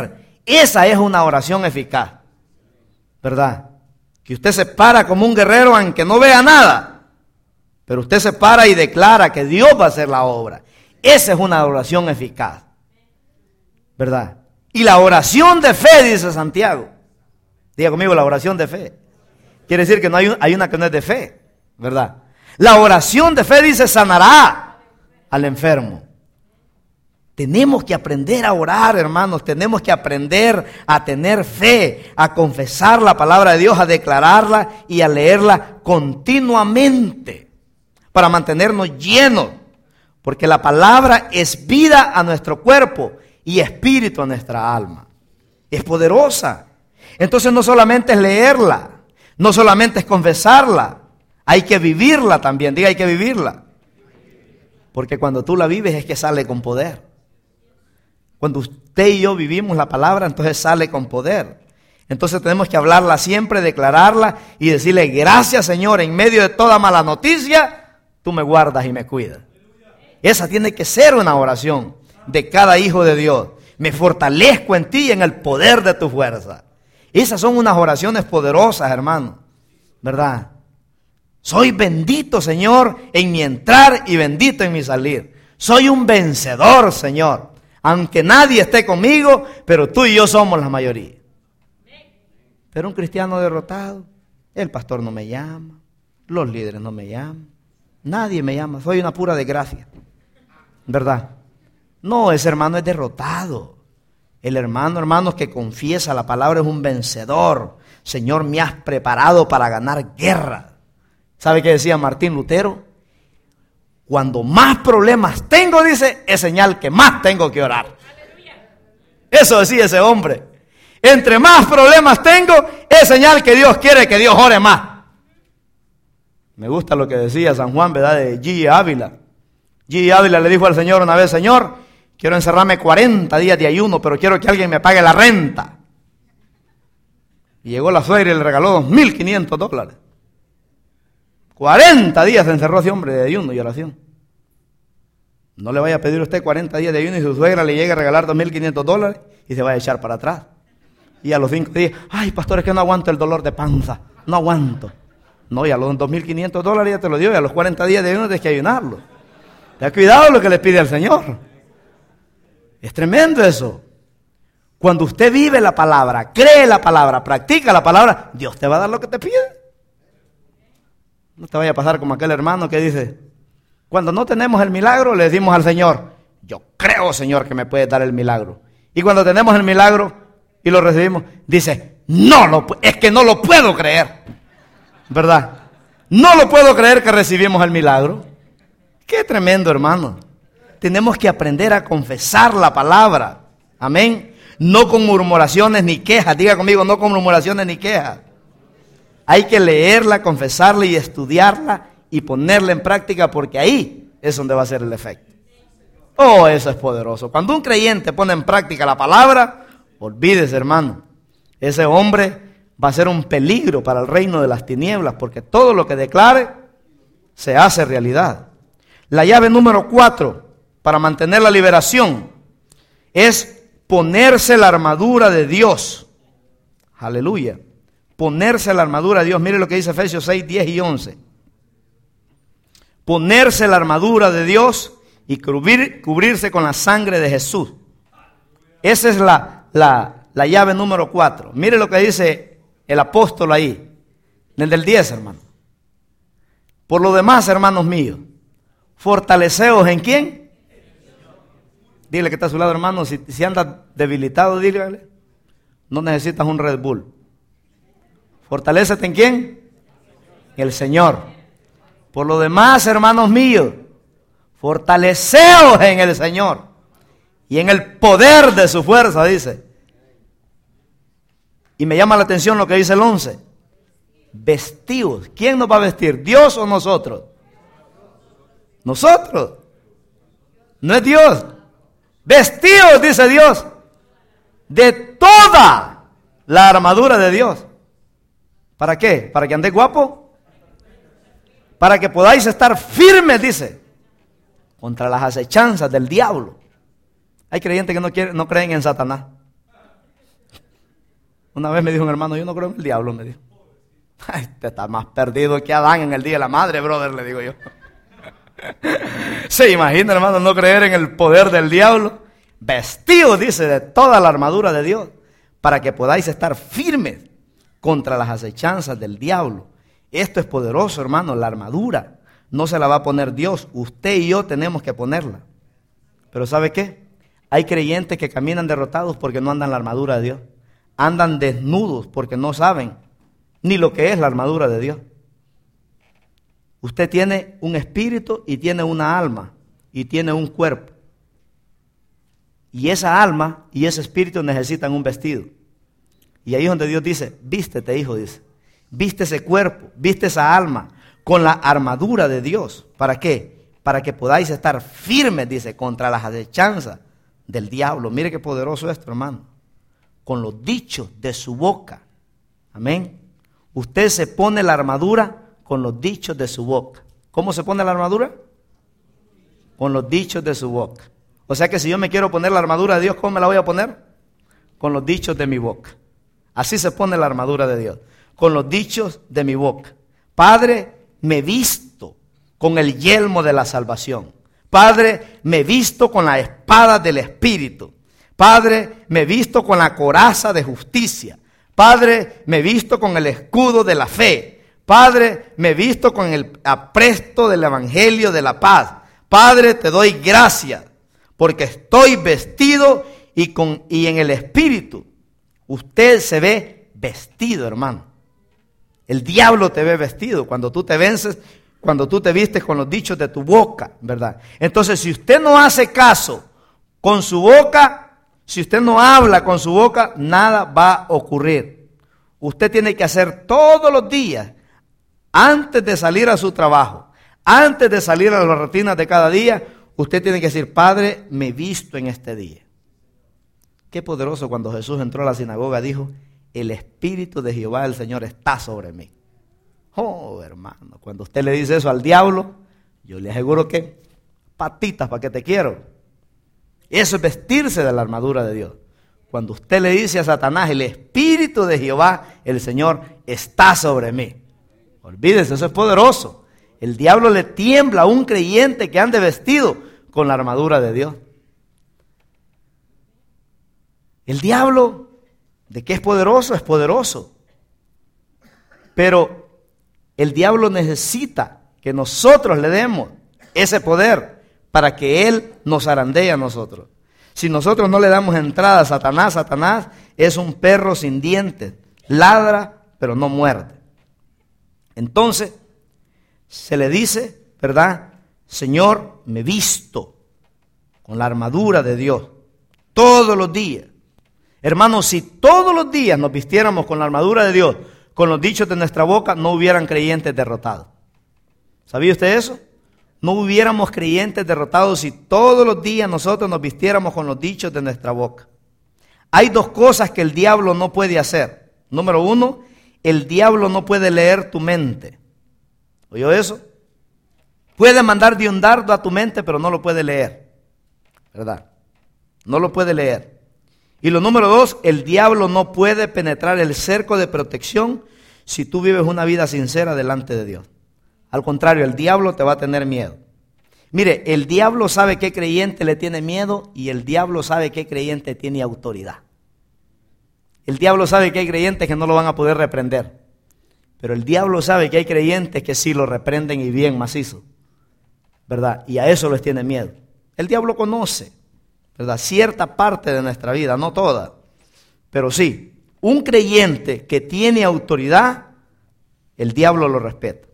Esa es una oración eficaz, ¿verdad? Que usted se para como un guerrero aunque no vea nada, pero usted se para y declara que Dios va a hacer la obra. Esa es una oración eficaz, ¿verdad? Y la oración de fe, dice Santiago. Diga conmigo, la oración de fe. Quiere decir que no hay, hay una que no es de fe, ¿verdad? La oración de fe dice sanará al enfermo. Tenemos que aprender a orar, hermanos. Tenemos que aprender a tener fe, a confesar la palabra de Dios, a declararla y a leerla continuamente para mantenernos llenos. Porque la palabra es vida a nuestro cuerpo y espíritu a nuestra alma. Es poderosa. Entonces no solamente es leerla, no solamente es confesarla, hay que vivirla también. Diga, hay que vivirla. Porque cuando tú la vives es que sale con poder. Cuando usted y yo vivimos la palabra, entonces sale con poder. Entonces tenemos que hablarla siempre, declararla y decirle, gracias Señor, en medio de toda mala noticia, tú me guardas y me cuidas. Esa tiene que ser una oración de cada hijo de Dios. Me fortalezco en ti y en el poder de tu fuerza. Esas son unas oraciones poderosas, hermano, ¿verdad? Soy bendito, Señor, en mi entrar y bendito en mi salir. Soy un vencedor, Señor. Aunque nadie esté conmigo, pero tú y yo somos la mayoría. Pero un cristiano derrotado, el pastor no me llama, los líderes no me llaman, nadie me llama, soy una pura desgracia, ¿verdad? No, ese hermano es derrotado. El hermano, hermanos, que confiesa la palabra es un vencedor. Señor, me has preparado para ganar guerra. ¿Sabe qué decía Martín Lutero? Cuando más problemas tengo, dice, es señal que más tengo que orar. Eso decía ese hombre. Entre más problemas tengo, es señal que Dios quiere que Dios ore más. Me gusta lo que decía San Juan, ¿verdad? De G. Ávila. G. Ávila le dijo al Señor una vez, Señor, quiero encerrarme cuarenta días de ayuno, pero quiero que alguien me pague la renta. Y llegó la suegra y le regaló dos mil quinientos dólares. cuarenta días se encerró ese hombre de ayuno y oración. No le vaya a pedir usted cuarenta días de ayuno y su suegra le llega a regalar dos mil quinientos dólares y se va a echar para atrás. Y a los cinco días, ay pastor, es que no aguanto el dolor de panza, no aguanto. No, y a los dos mil quinientos dólares ya te lo dio, y a los cuarenta días de ayuno tienes que ayunarlo. Ten cuidado lo que le pide al Señor. Es tremendo eso. Cuando usted vive la palabra, cree la palabra, practica la palabra, Dios te va a dar lo que te pide. No te vaya a pasar como aquel hermano que dice, cuando no tenemos el milagro, le decimos al Señor, yo creo, Señor, que me puedes dar el milagro. Y cuando tenemos el milagro y lo recibimos, dice, no, lo, es que no lo puedo creer. ¿Verdad? No lo puedo creer que recibimos el milagro. Qué tremendo, hermano. Tenemos que aprender a confesar la palabra. Amén. No con murmuraciones ni quejas. Diga conmigo, no con murmuraciones ni quejas. Hay que leerla, confesarla y estudiarla y ponerla en práctica, porque ahí es donde va a ser el efecto. Oh, eso es poderoso. Cuando un creyente pone en práctica la palabra, olvídese, hermano, ese hombre va a ser un peligro para el reino de las tinieblas, porque todo lo que declare se hace realidad. La llave número cuatro para mantener la liberación es ponerse la armadura de Dios. Aleluya. Ponerse la armadura de Dios. Mire lo que dice Efesios seis, diez y once. Ponerse la armadura de Dios y cubrir, cubrirse con la sangre de Jesús. Esa es la, la, la llave número cuatro. Mire lo que dice el apóstol ahí, en el del diez, hermano. Por lo demás, hermanos míos, fortaleceos en quién. Dile que está a su lado, hermano. Si, si andas debilitado, dígale, no necesitas un Red Bull. Fortalécete en quién. El Señor. Por lo demás, hermanos míos, fortaleceos en el Señor y en el poder de su fuerza, dice. Y me llama la atención lo que dice el once. Vestidos. ¿Quién nos va a vestir? ¿Dios o nosotros? Nosotros. No es Dios. Vestidos, dice Dios, de toda la armadura de Dios. ¿Para qué? ¿Para que andéis guapo? Para que podáis estar firmes, dice, contra las acechanzas del diablo. Hay creyentes que no, quieren, no creen en Satanás. Una vez me dijo un hermano, yo no creo en el diablo, me dijo. Ay, te está más perdido que Adán en el día de la madre, brother, le digo yo. ¿Se imagina, hermano, no creer en el poder del diablo? Vestidos, dice, de toda la armadura de Dios, para que podáis estar firmes contra las acechanzas del diablo. Esto es poderoso, hermano, la armadura. No se la va a poner Dios, usted y yo tenemos que ponerla. Pero ¿sabe qué? Hay creyentes que caminan derrotados porque no andan la armadura de Dios. Andan desnudos porque no saben ni lo que es la armadura de Dios. Usted tiene un espíritu y tiene una alma y tiene un cuerpo. Y esa alma y ese espíritu necesitan un vestido. Y ahí es donde Dios dice, vístete, hijo, dice. Viste ese cuerpo, viste esa alma con la armadura de Dios. ¿Para qué? Para que podáis estar firmes, dice, contra las acechanzas del diablo. Mire qué poderoso esto, hermano. Con los dichos de su boca. Amén. Usted se pone la armadura con los dichos de su boca. ¿Cómo se pone la armadura? Con los dichos de su boca. O sea que si yo me quiero poner la armadura de Dios, ¿cómo me la voy a poner? Con los dichos de mi boca. Así se pone la armadura de Dios. Con los dichos de mi boca. Padre, me visto con el yelmo de la salvación. Padre, me visto con la espada del Espíritu. Padre, me visto con la coraza de justicia. Padre, me visto con el escudo de la fe. Padre, me visto con el apresto del evangelio de la paz. Padre, te doy gracias porque estoy vestido y, con, y en el Espíritu. Usted se ve vestido, hermano. El diablo te ve vestido cuando tú te vences, cuando tú te vistes con los dichos de tu boca, ¿verdad? Entonces, si usted no hace caso con su boca, si usted no habla con su boca, nada va a ocurrir. Usted tiene que hacer todos los días, antes de salir a su trabajo, antes de salir a las rutinas de cada día, usted tiene que decir, Padre, me visto en este día. Qué poderoso cuando Jesús entró a la sinagoga, dijo, el Espíritu de Jehová el Señor está sobre mí. Oh, hermano, cuando usted le dice eso al diablo, yo le aseguro que patitas para que te quiero. Eso es vestirse de la armadura de Dios. Cuando usted le dice a Satanás, el Espíritu de Jehová, el Señor, está sobre mí. Olvídese, eso es poderoso. El diablo le tiembla a un creyente que ande vestido con la armadura de Dios. El diablo, ¿de qué es poderoso? Es poderoso. Pero el diablo necesita que nosotros le demos ese poder para que él nos zarandee a nosotros. Si nosotros no le damos entrada a Satanás, Satanás es un perro sin dientes, ladra pero no muerde. Entonces se le dice, ¿verdad? Señor, me visto con la armadura de Dios todos los días. Hermanos, si todos los días nos vistiéramos con la armadura de Dios, con los dichos de nuestra boca, no hubieran creyentes derrotados. ¿Sabía usted eso? No hubiéramos creyentes derrotados si todos los días nosotros nos vistiéramos con los dichos de nuestra boca. Hay dos cosas que el diablo no puede hacer. Número uno, el diablo no puede leer tu mente. ¿Oyó eso? Puede mandar de un dardo a tu mente, pero no lo puede leer. ¿Verdad? No lo puede leer. Y lo número dos, el diablo no puede penetrar el cerco de protección si tú vives una vida sincera delante de Dios. Al contrario, el diablo te va a tener miedo. Mire, el diablo sabe qué creyente le tiene miedo y el diablo sabe qué creyente tiene autoridad. El diablo sabe que hay creyentes que no lo van a poder reprender, pero el diablo sabe que hay creyentes que sí lo reprenden y bien macizo, ¿verdad? Y a eso les tiene miedo. El diablo conoce, ¿verdad? Cierta parte de nuestra vida, no toda, pero sí, un creyente que tiene autoridad, el diablo lo respeta.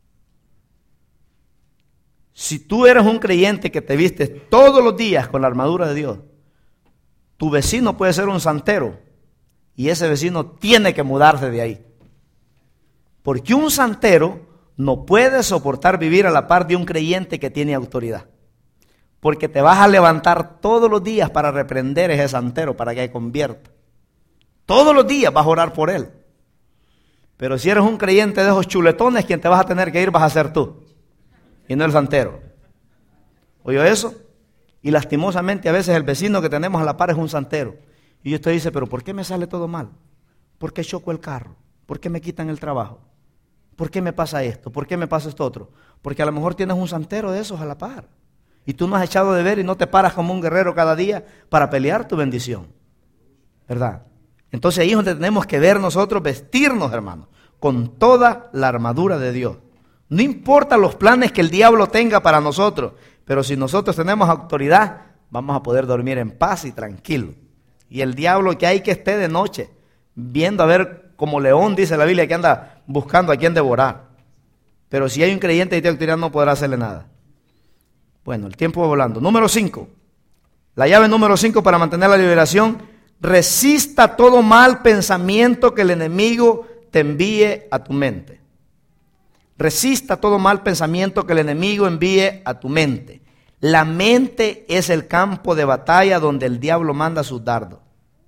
Si tú eres un creyente que te vistes todos los días con la armadura de Dios, tu vecino puede ser un santero y ese vecino tiene que mudarse de ahí. Porque un santero no puede soportar vivir a la par de un creyente que tiene autoridad. Porque te vas a levantar todos los días para reprender a ese santero para que se convierta. Todos los días vas a orar por él. Pero si eres un creyente de esos chuletones, quien te vas a tener que ir vas a ser tú. Y no el santero. ¿Oyó eso? Y lastimosamente a veces el vecino que tenemos a la par es un santero. Y usted dice, pero ¿por qué me sale todo mal? ¿Por qué choco el carro? ¿Por qué me quitan el trabajo? ¿Por qué me pasa esto? ¿Por qué me pasa esto otro? Porque a lo mejor tienes un santero de esos a la par. Y tú no has echado de ver y no te paras como un guerrero cada día para pelear tu bendición. ¿Verdad? Entonces ahí es donde tenemos que ver nosotros, vestirnos, hermanos, con toda la armadura de Dios. No importa los planes que el diablo tenga para nosotros, pero si nosotros tenemos autoridad, vamos a poder dormir en paz y tranquilo. Y el diablo que hay que esté de noche, viendo a ver como león, dice la Biblia, que anda buscando a quien devorar. Pero si hay un creyente de autoridad no podrá hacerle nada. Bueno, el tiempo va volando. Número cinco. La llave número cinco para mantener la liberación: resista todo mal pensamiento que el enemigo te envíe a tu mente. Resista todo mal pensamiento que el enemigo envíe a tu mente. La mente es el campo de batalla donde el diablo manda sus dardos.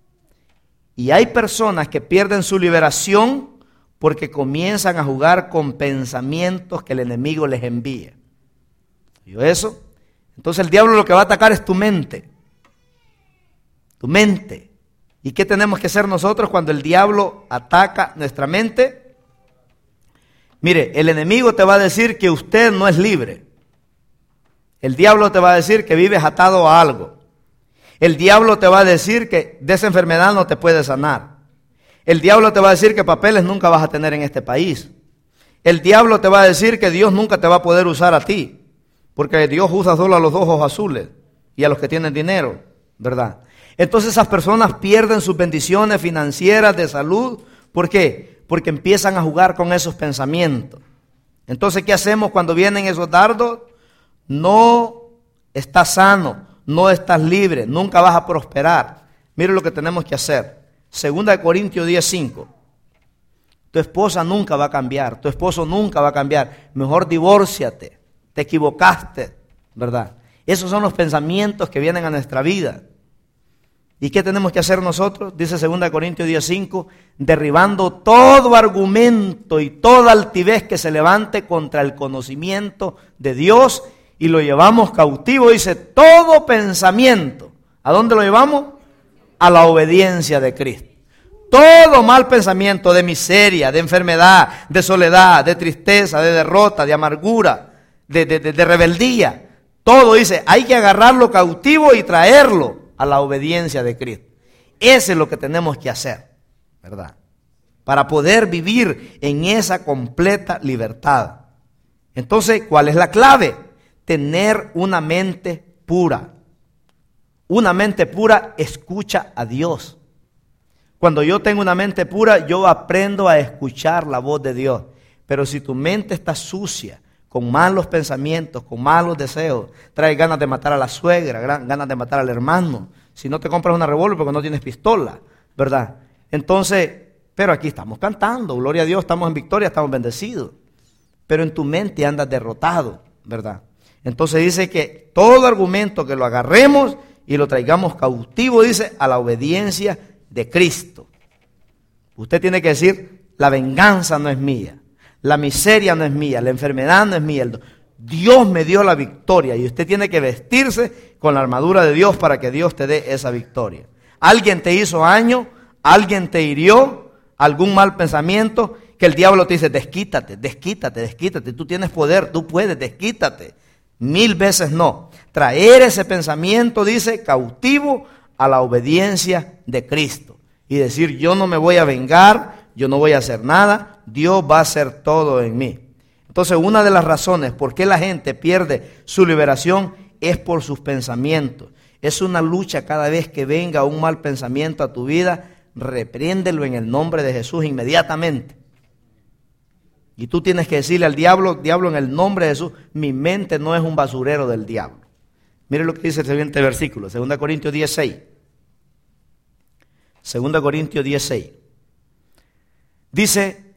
Y hay personas que pierden su liberación porque comienzan a jugar con pensamientos que el enemigo les envía. ¿Oyó eso? Entonces el diablo lo que va a atacar es tu mente. Tu mente. ¿Y qué tenemos que hacer nosotros cuando el diablo ataca nuestra mente? Mire, el enemigo te va a decir que usted no es libre. El diablo te va a decir que vives atado a algo. El diablo te va a decir que de esa enfermedad no te puedes sanar. El diablo te va a decir que papeles nunca vas a tener en este país. El diablo te va a decir que Dios nunca te va a poder usar a ti, porque Dios usa solo a los ojos azules y a los que tienen dinero, ¿verdad? Entonces esas personas pierden sus bendiciones financieras, de salud. ¿Por qué? Porque empiezan a jugar con esos pensamientos. Entonces, ¿qué hacemos cuando vienen esos dardos? No estás sano, no estás libre, nunca vas a prosperar. Mire lo que tenemos que hacer. Segunda de Corintios diez cinco. Tu esposa nunca va a cambiar, tu esposo nunca va a cambiar. Mejor divórciate, te equivocaste, ¿verdad? Esos son los pensamientos que vienen a nuestra vida. ¿Y qué tenemos que hacer nosotros? Dice segunda de Corintios diez cinco, derribando todo argumento y toda altivez que se levante contra el conocimiento de Dios, y lo llevamos cautivo, dice, todo pensamiento. ¿A dónde lo llevamos? A la obediencia de Cristo. Todo mal pensamiento de miseria, de enfermedad, de soledad, de tristeza, de derrota, de amargura, de, de, de, de rebeldía. Todo dice, hay que agarrarlo cautivo y traerlo a la obediencia de Cristo. Eso es lo que tenemos que hacer, ¿verdad? Para poder vivir en esa completa libertad. Entonces, ¿cuál es la clave? Tener una mente pura. Una mente pura escucha a Dios. Cuando yo tengo una mente pura, yo aprendo a escuchar la voz de Dios. Pero si tu mente está sucia, con malos pensamientos, con malos deseos, trae ganas de matar a la suegra, ganas de matar al hermano. Si no te compras una revólver porque no tienes pistola, ¿verdad? Entonces, pero aquí estamos cantando, gloria a Dios, estamos en victoria, estamos bendecidos. Pero en tu mente andas derrotado, ¿verdad? Entonces dice que todo argumento que lo agarremos y lo traigamos cautivo, dice, a la obediencia de Cristo. Usted tiene que decir, la venganza no es mía. La miseria no es mía, la enfermedad no es mía. Dios me dio la victoria y usted tiene que vestirse con la armadura de Dios para que Dios te dé esa victoria. Alguien te hizo daño, alguien te hirió, algún mal pensamiento, que el diablo te dice, desquítate, desquítate, desquítate. Tú tienes poder, tú puedes, desquítate. Mil veces no. Traer ese pensamiento, dice, cautivo a la obediencia de Cristo. Y decir, yo no me voy a vengar, yo no voy a hacer nada, Dios va a hacer todo en mí. Entonces, una de las razones por qué la gente pierde su liberación es por sus pensamientos. Es una lucha cada vez que venga un mal pensamiento a tu vida, repréndelo en el nombre de Jesús inmediatamente. Y tú tienes que decirle al diablo, diablo, en el nombre de Jesús, mi mente no es un basurero del diablo. Mire lo que dice el siguiente versículo, segunda Corintios diez seis. segunda Corintios diez seis. Dice,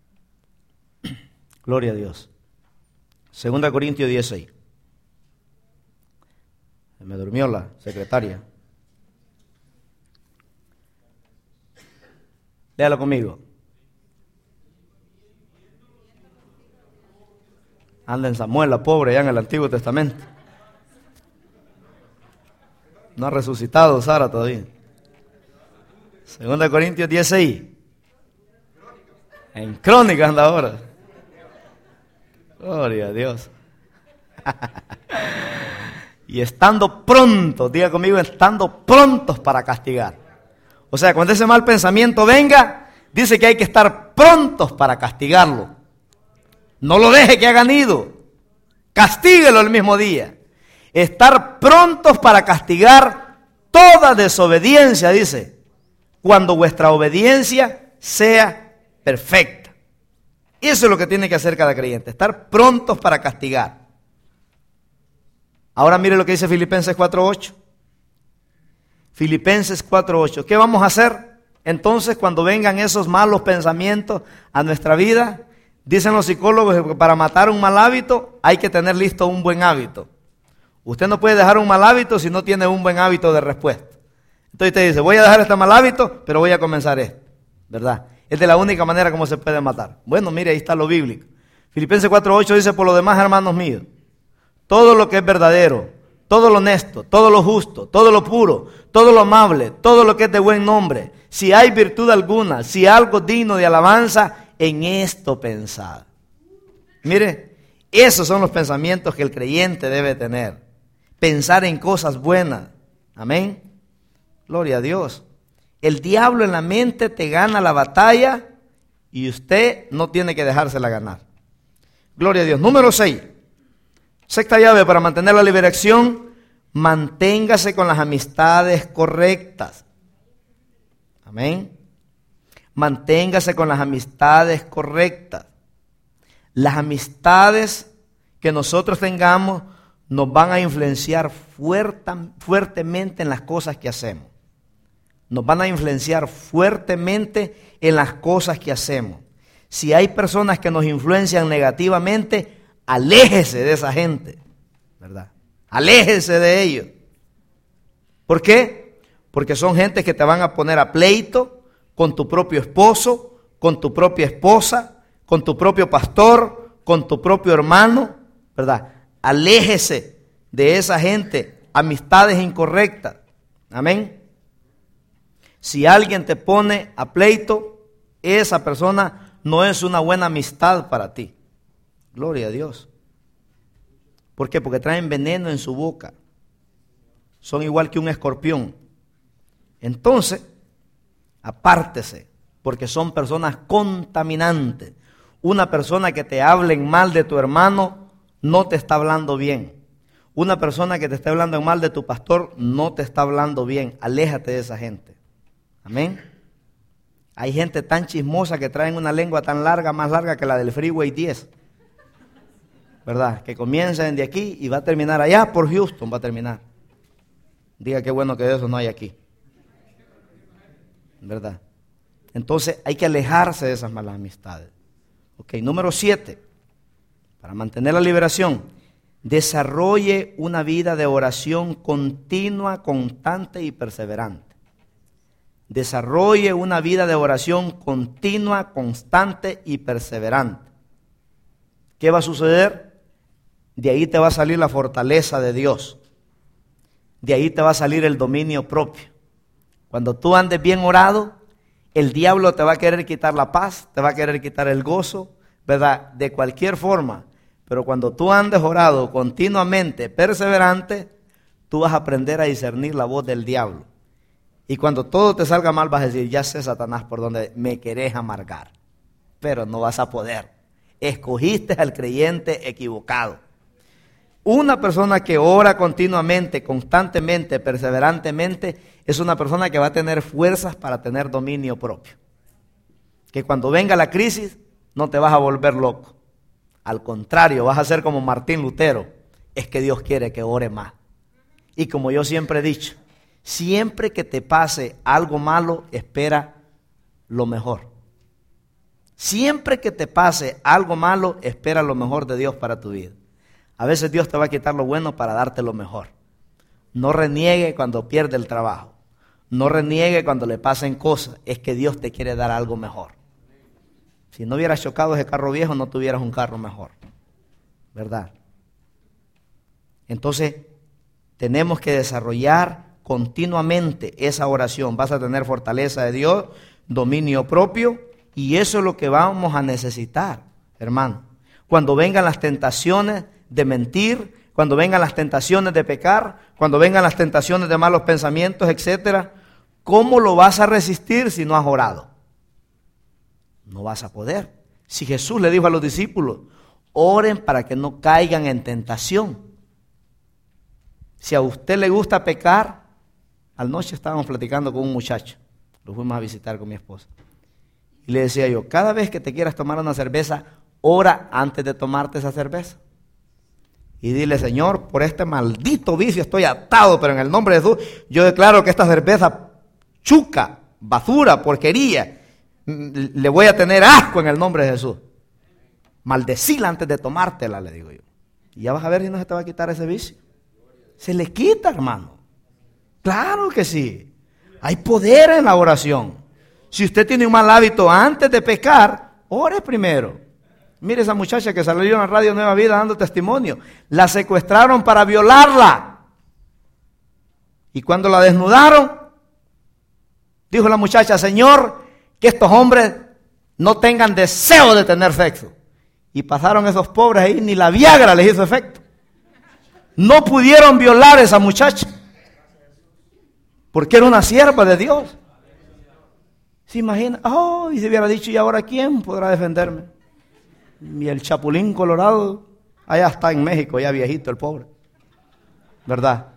gloria a Dios, segunda Corintios diez seis. Me durmió la secretaria. Léalo conmigo. Anda en Samuel, la pobre, ya en el Antiguo Testamento. No ha resucitado Sara todavía. segunda Corintios diez seis. En Crónicas anda ahora. Gloria a Dios. Y estando prontos, diga conmigo, estando prontos para castigar. O sea, cuando ese mal pensamiento venga, dice que hay que estar prontos para castigarlo. No lo deje que haga nido. Castíguelo el mismo día. Estar prontos para castigar toda desobediencia, dice, cuando vuestra obediencia sea perfecta. Eso es lo que tiene que hacer cada creyente, estar prontos para castigar. Ahora mire lo que dice Filipenses cuatro ocho. Filipenses cuatro ocho. ¿Qué vamos a hacer entonces cuando vengan esos malos pensamientos a nuestra vida? Dicen los psicólogos que para matar un mal hábito hay que tener listo un buen hábito. Usted no puede dejar un mal hábito si no tiene un buen hábito de respuesta. Entonces usted dice, voy a dejar este mal hábito, pero voy a comenzar esto, ¿verdad? Es de la única manera como se puede matar. Bueno, mire, ahí está lo bíblico. Filipenses cuatro ocho dice, por lo demás, hermanos míos, todo lo que es verdadero, todo lo honesto, todo lo justo, todo lo puro, todo lo amable, todo lo que es de buen nombre, si hay virtud alguna, si algo digno de alabanza, en esto pensad. Mire, esos son los pensamientos que el creyente debe tener. Pensar en cosas buenas. Amén. Gloria a Dios. El diablo en la mente te gana la batalla y usted no tiene que dejársela ganar. Gloria a Dios. Número seis. Sexta llave para mantener la liberación. Manténgase con las amistades correctas. Amén. Manténgase con las amistades correctas. Las amistades que nosotros tengamos nos van a influenciar fuerte, fuertemente en las cosas que hacemos. Nos van a influenciar fuertemente en las cosas que hacemos. Si hay personas que nos influencian negativamente, aléjese de esa gente, ¿verdad? Aléjese de ellos. ¿Por qué? Porque son gente que te van a poner a pleito con tu propio esposo, con tu propia esposa, con tu propio pastor, con tu propio hermano, ¿verdad? Aléjese de esa gente, amistades incorrectas. Amén. Si alguien te pone a pleito, esa persona no es una buena amistad para ti. Gloria a Dios. ¿Por qué? Porque traen veneno en su boca. Son igual que un escorpión. Entonces, apártese, porque son personas contaminantes. Una persona que te hable mal de tu hermano no te está hablando bien. Una persona que te esté hablando mal de tu pastor no te está hablando bien. Aléjate de esa gente. Amén. Hay gente tan chismosa que traen una lengua tan larga, más larga que la del Freeway diez. ¿Verdad? Que comienzan de aquí y va a terminar allá por Houston, va a terminar. Diga qué bueno que de eso no hay aquí. ¿Verdad? Entonces hay que alejarse de esas malas amistades. Ok, número siete. Para mantener la liberación, desarrolle una vida de oración continua, constante y perseverante. Desarrolle una vida de oración continua, constante y perseverante. ¿Qué va a suceder? De ahí te va a salir la fortaleza de Dios. De ahí te va a salir el dominio propio. Cuando tú andes bien orado, el diablo te va a querer quitar la paz, te va a querer quitar el gozo, ¿verdad? De cualquier forma. Pero cuando tú andes orado continuamente, perseverante, tú vas a aprender a discernir la voz del diablo. Y cuando todo te salga mal vas a decir, ya sé, Satanás, por donde me querés amargar. Pero no vas a poder. Escogiste al creyente equivocado. Una persona que ora continuamente, constantemente, perseverantemente, es una persona que va a tener fuerzas para tener dominio propio. Que cuando venga la crisis, no te vas a volver loco. Al contrario, vas a ser como Martín Lutero. Es que Dios quiere que ore más. Y como yo siempre he dicho, siempre que te pase algo malo, espera lo mejor. Siempre que te pase algo malo, espera lo mejor de Dios para tu vida. A veces Dios te va a quitar lo bueno para darte lo mejor. No reniegue cuando pierde el trabajo. No reniegue cuando le pasen cosas. Es que Dios te quiere dar algo mejor. Si no hubieras chocado ese carro viejo, no tuvieras un carro mejor. ¿Verdad? Entonces, tenemos que desarrollar continuamente esa oración. Vas a tener fortaleza de Dios, dominio propio Y eso es lo que vamos a necesitar, hermano. Cuando vengan las tentaciones de mentir, cuando vengan las tentaciones de pecar, cuando vengan las tentaciones de malos pensamientos, etcétera, ¿cómo lo vas a resistir si no has orado? No vas a poder. Si Jesús le dijo a los discípulos, oren para que no caigan en tentación. Si a usted le gusta pecar, anoche estábamos platicando con un muchacho, lo fuimos a visitar con mi esposa. Y le decía yo, cada vez que te quieras tomar una cerveza, ora antes de tomarte esa cerveza. Y dile, Señor, por este maldito vicio estoy atado, pero en el nombre de Jesús, yo declaro que esta cerveza chuca, basura, porquería, le voy a tener asco en el nombre de Jesús. Maldecila antes de tomártela, le digo yo. Y ya vas a ver si no se te va a quitar ese vicio. Se le quita, hermano. Claro que sí. Hay poder en la oración. Si usted tiene un mal hábito antes de pecar, ore primero. Mire esa muchacha que salió en la radio Nueva Vida dando testimonio. La secuestraron para violarla. Y cuando la desnudaron, dijo la muchacha, Señor, que estos hombres no tengan deseo de tener sexo. Y pasaron esos pobres ahí, ni la Viagra les hizo efecto. No pudieron violar a esa muchacha. Porque era una sierva de Dios. ¿Se imagina? Oh, y se hubiera dicho, ¿y ahora quién podrá defenderme? Y el Chapulín Colorado, allá está en México, ya viejito el pobre. ¿Verdad?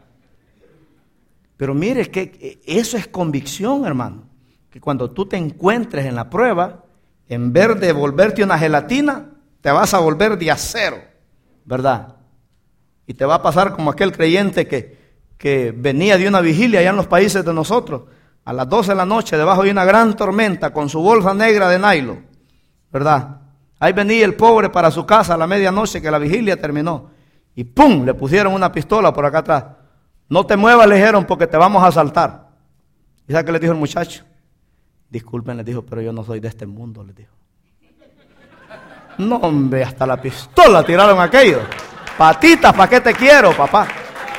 Pero mire que eso es convicción, hermano. Que cuando tú te encuentres en la prueba, en vez de volverte una gelatina, te vas a volver de acero. ¿Verdad? Y te va a pasar como aquel creyente que, que venía de una vigilia allá en los países de nosotros. A las doce de la noche, debajo de una gran tormenta, con su bolsa negra de nylon, ¿verdad? Ahí venía el pobre para su casa a la medianoche que la vigilia terminó. Y ¡pum! Le pusieron una pistola por acá atrás. No te muevas, le dijeron, porque te vamos a asaltar. ¿Y sabe qué le dijo el muchacho? Disculpen, le dijo, pero yo no soy de este mundo, le dijo. No, hombre, hasta la pistola tiraron aquellos. Patitas, ¿para qué te quiero, papá?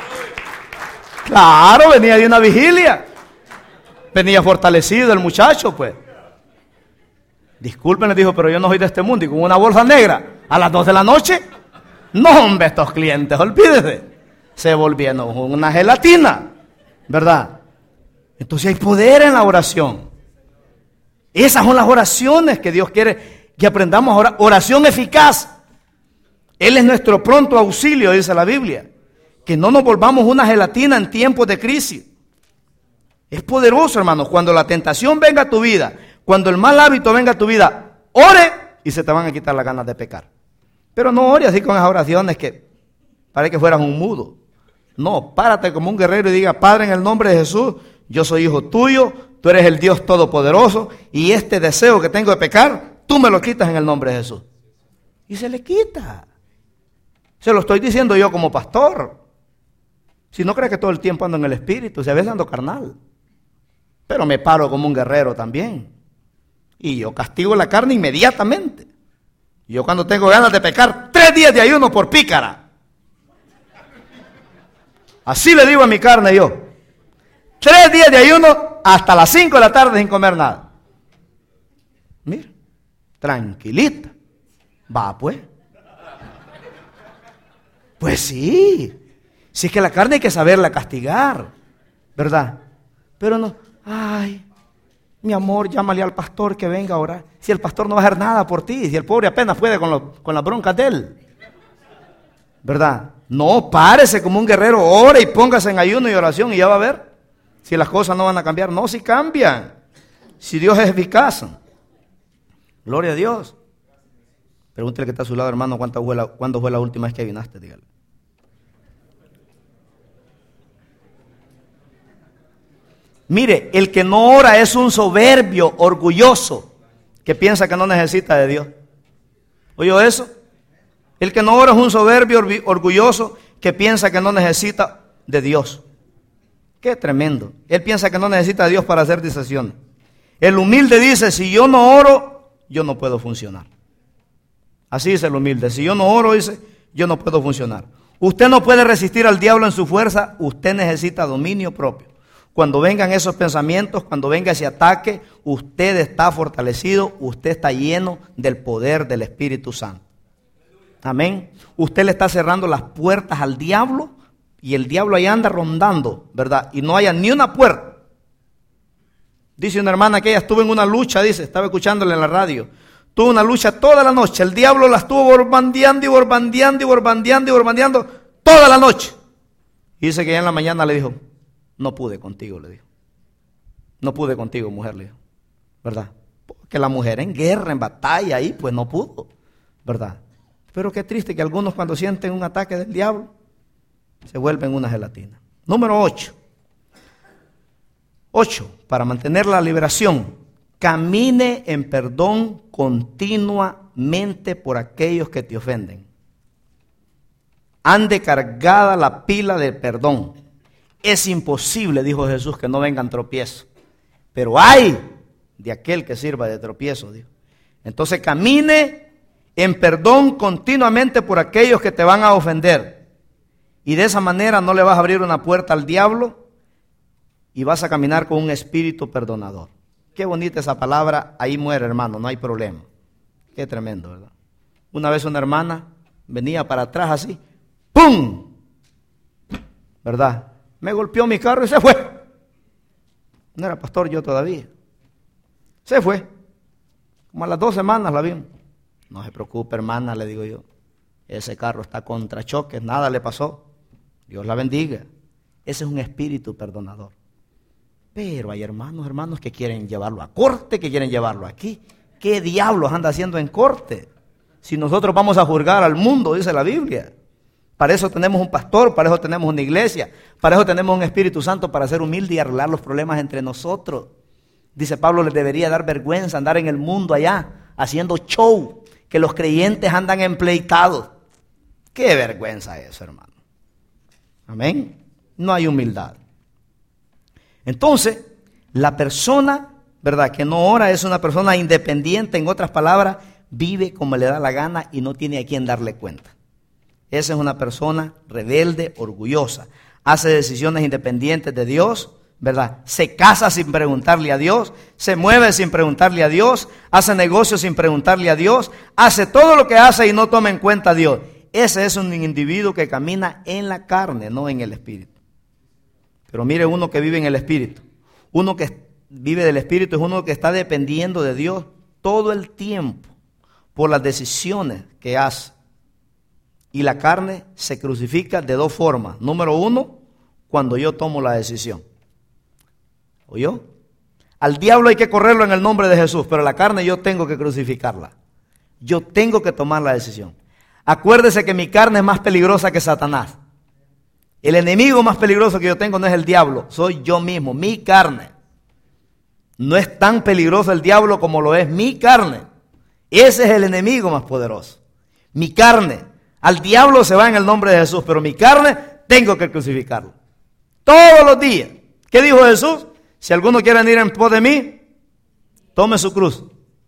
Claro, venía de una vigilia. Venía fortalecido el muchacho, pues. Disculpen, le dijo, pero yo no soy de este mundo. Y con una bolsa negra, a las dos de la noche. No, hombre, estos clientes, olvídese. Se volvieron una gelatina, ¿verdad? Entonces hay poder en la oración. Esas son las oraciones que Dios quiere que aprendamos a orar. Oración eficaz. Él es nuestro pronto auxilio, dice la Biblia. Que no nos volvamos una gelatina en tiempos de crisis. Es poderoso, hermano. Cuando la tentación venga a tu vida, cuando el mal hábito venga a tu vida, ore y se te van a quitar las ganas de pecar. Pero no ore así con esas oraciones que parece que fueras un mudo. No, párate como un guerrero y diga, Padre, en el nombre de Jesús, yo soy hijo tuyo, tú eres el Dios todopoderoso y este deseo que tengo de pecar, tú me lo quitas en el nombre de Jesús. Y se le quita. Se lo estoy diciendo yo como pastor. Si no crees que todo el tiempo ando en el espíritu, si a veces ando carnal. Pero me paro como un guerrero también. Y yo castigo la carne inmediatamente. Yo cuando tengo ganas de pecar, tres días de ayuno por pícara. Así le digo a mi carne yo. Tres días de ayuno hasta las cinco de la tarde sin comer nada. Mira, tranquilita. Va pues. Pues sí. Si es que la carne hay que saberla castigar. ¿Verdad? Pero no. Ay, mi amor, llámale al pastor que venga a orar. Si el pastor no va a hacer nada por ti, si el pobre apenas puede con, lo, con las broncas de él. ¿Verdad? No, párese como un guerrero, ore y póngase en ayuno y oración y ya va a ver si las cosas no van a cambiar. No, si cambian. Si Dios es eficaz. Gloria a Dios. Pregúntele que está a su lado, hermano, ¿cuándo fue la, ¿cuándo fue la última vez que ayunaste? Dígale. Mire, el que no ora es un soberbio, orgulloso, que piensa que no necesita de Dios. ¿Oyó eso? El que no ora es un soberbio, orgulloso, que piensa que no necesita de Dios. Qué tremendo. Él piensa que no necesita de Dios para hacer decisiones. El humilde dice, si yo no oro, yo no puedo funcionar. Así dice el humilde. Si yo no oro, dice, yo no puedo funcionar. Usted no puede resistir al diablo en su fuerza, usted necesita dominio propio. Cuando vengan esos pensamientos, cuando venga ese ataque, usted está fortalecido, usted está lleno del poder del Espíritu Santo. Amén. Usted le está cerrando las puertas al diablo y el diablo ahí anda rondando, ¿verdad? Y no haya ni una puerta. Dice una hermana que ella estuvo en una lucha, dice, estaba escuchándole en la radio. Tuvo una lucha toda la noche. El diablo la estuvo borbandeando y borbandeando y borbandeando y borbandeando toda la noche. Y dice que ya en la mañana le dijo, no pude contigo, le dijo. No pude contigo, mujer, le dijo. ¿Verdad? Porque la mujer en guerra, en batalla, ahí pues no pudo, ¿verdad? Pero qué triste que algunos cuando sienten un ataque del diablo, se vuelven una gelatina. Número ocho. Ocho, para mantener la liberación, camine en perdón continuamente por aquellos que te ofenden. Ande cargada la pila de perdón. Es imposible, dijo Jesús, que no vengan tropiezos. Pero hay de aquel que sirva de tropiezo, dijo. Entonces camine en perdón continuamente por aquellos que te van a ofender. Y de esa manera no le vas a abrir una puerta al diablo y vas a caminar con un espíritu perdonador. Qué bonita esa palabra, ahí muere, hermano, no hay problema. Qué tremendo, ¿verdad? Una vez una hermana venía para atrás así, ¡pum! ¿Verdad? Me golpeó mi carro y se fue. No era pastor yo todavía. Se fue. Como a las dos semanas la vimos. No se preocupe, hermana, le digo yo. Ese carro está contra choques, nada le pasó. Dios la bendiga. Ese es un espíritu perdonador. Pero hay hermanos, hermanos que quieren llevarlo a corte, que quieren llevarlo aquí. ¿Qué diablos anda haciendo en corte? Si nosotros vamos a juzgar al mundo, dice la Biblia. Para eso tenemos un pastor, para eso tenemos una iglesia, para eso tenemos un Espíritu Santo para ser humilde y arreglar los problemas entre nosotros. Dice Pablo, les debería dar vergüenza andar en el mundo allá, haciendo show, que los creyentes andan empleitados. Qué vergüenza eso, hermano. Amén. No hay humildad. Entonces, la persona, ¿verdad?, que no ora es una persona independiente, en otras palabras, vive como le da la gana y no tiene a quién darle cuenta. Esa es una persona rebelde, orgullosa, hace decisiones independientes de Dios, ¿verdad? Se casa sin preguntarle a Dios, se mueve sin preguntarle a Dios, hace negocios sin preguntarle a Dios, hace todo lo que hace y no toma en cuenta a Dios. Ese es un individuo que camina en la carne, no en el espíritu. Pero mire, uno que vive en el espíritu, uno que vive del espíritu es uno que está dependiendo de Dios todo el tiempo por las decisiones que hace. Y la carne se crucifica de dos formas. Número uno, cuando yo tomo la decisión. ¿Oyó? Al diablo hay que correrlo en el nombre de Jesús, pero la carne yo tengo que crucificarla. Yo tengo que tomar la decisión. Acuérdese que mi carne es más peligrosa que Satanás. El enemigo más peligroso que yo tengo no es el diablo, soy yo mismo, mi carne. No es tan peligroso el diablo como lo es mi carne. Ese es el enemigo más poderoso. Mi carne. Al diablo se va en el nombre de Jesús, pero mi carne tengo que crucificarlo. Todos los días. ¿Qué dijo Jesús? Si alguno quiere venir en pos de mí, tome su cruz.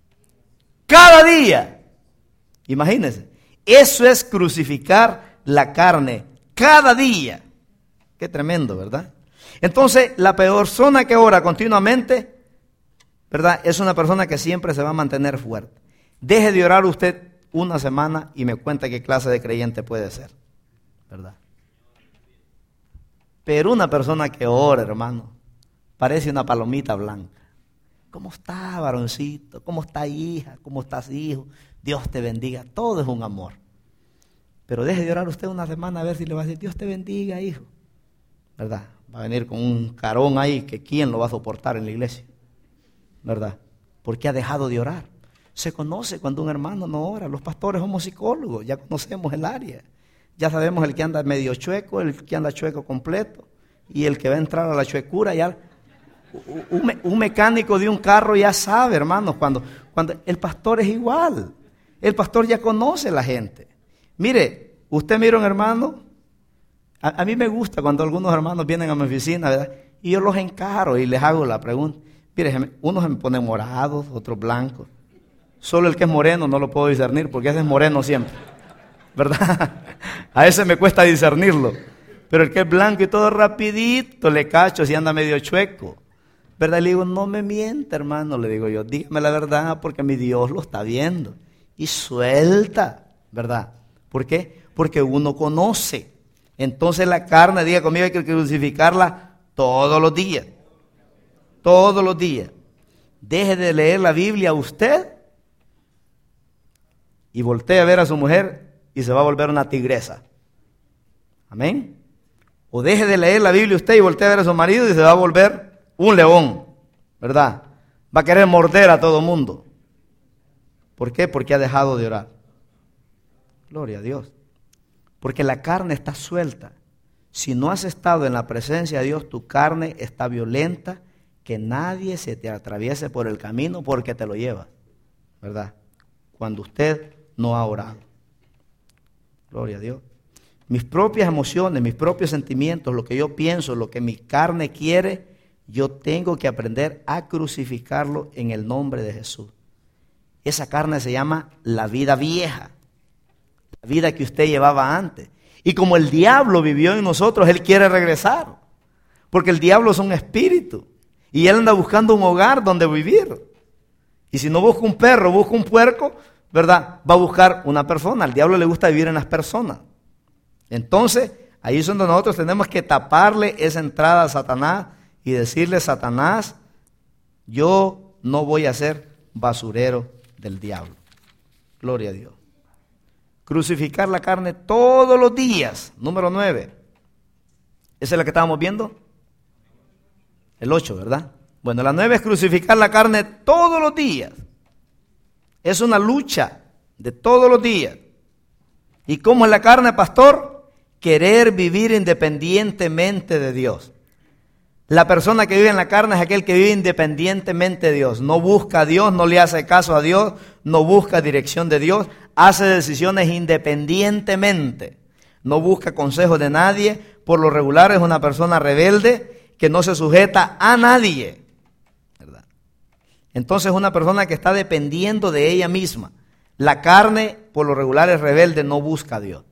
Cada día. Imagínense. Eso es crucificar la carne. Cada día. Qué tremendo, ¿verdad? Entonces, la persona que ora continuamente, ¿verdad?, es una persona que siempre se va a mantener fuerte. Deje de orar usted una semana y me cuenta qué clase de creyente puede ser, ¿verdad? Pero una persona que ora, hermano, parece una palomita blanca. ¿Cómo está, varoncito? ¿Cómo está, hija? ¿Cómo estás, hijo? Dios te bendiga. Todo es un amor. Pero deje de orar usted una semana a ver si le va a decir, Dios te bendiga, hijo, ¿verdad? Va a venir con un carón ahí que quién lo va a soportar en la iglesia, ¿verdad? Porque ha dejado de orar. Se conoce cuando un hermano no ora. Los pastores somos psicólogos, ya conocemos el área. Ya sabemos el que anda medio chueco, el que anda chueco completo y el que va a entrar a la chuecura. Ya, un, un mecánico de un carro ya sabe, hermanos, cuando, cuando el pastor es igual. El pastor ya conoce a la gente. Mire, usted mira un hermano, a, a mí me gusta cuando algunos hermanos vienen a mi oficina, ¿verdad?, y yo los encaro y les hago la pregunta. Mire, unos se me ponen morados, otros blancos. Solo el que es moreno no lo puedo discernir porque ese es moreno siempre, ¿verdad? A ese me cuesta discernirlo. Pero el que es blanco y todo rapidito, le cacho si anda medio chueco. ¿Verdad? Le digo, no me mienta, hermano, le digo yo, dígame la verdad porque mi Dios lo está viendo. Y suelta, ¿verdad? ¿Por qué? Porque uno conoce. Entonces la carne, diga conmigo, hay que crucificarla todos los días. Todos los días. Deje de leer la Biblia usted y voltee a ver a su mujer y se va a volver una tigresa. Amén. O deje de leer la Biblia usted y voltee a ver a su marido y se va a volver un león, ¿verdad? Va a querer morder a todo mundo. ¿Por qué? Porque ha dejado de orar. Gloria a Dios. Porque la carne está suelta. Si no has estado en la presencia de Dios, tu carne está violenta, que nadie se te atraviese por el camino porque te lo lleva, ¿verdad? Cuando usted no ha orado. Gloria a Dios. Mis propias emociones, mis propios sentimientos, lo que yo pienso, lo que mi carne quiere, yo tengo que aprender a crucificarlo en el nombre de Jesús. Esa carne se llama la vida vieja, la vida que usted llevaba antes. Y como el diablo vivió en nosotros, él quiere regresar, porque el diablo es un espíritu y él anda buscando un hogar donde vivir. Y si no busca un perro, busca un puerco, ¿verdad? Va a buscar una persona. Al diablo le gusta vivir en las personas. Entonces, ahí es donde nosotros tenemos que taparle esa entrada a Satanás y decirle, Satanás, yo no voy a ser basurero del diablo. Gloria a Dios. Crucificar la carne todos los días. Número nueve. ¿Esa es la que estábamos viendo? El ocho, ¿verdad? Bueno, la nueve es crucificar la carne todos los días. Es una lucha de todos los días. ¿Y cómo es la carne, pastor? Querer vivir independientemente de Dios. La persona que vive en la carne es aquel que vive independientemente de Dios. No busca a Dios, no le hace caso a Dios, no busca dirección de Dios, hace decisiones independientemente. No busca consejos de nadie. Por lo regular es una persona rebelde que no se sujeta a nadie, ¿verdad? Entonces es una persona que está dependiendo de ella misma. La carne, por lo regular, es rebelde, no busca a Dios.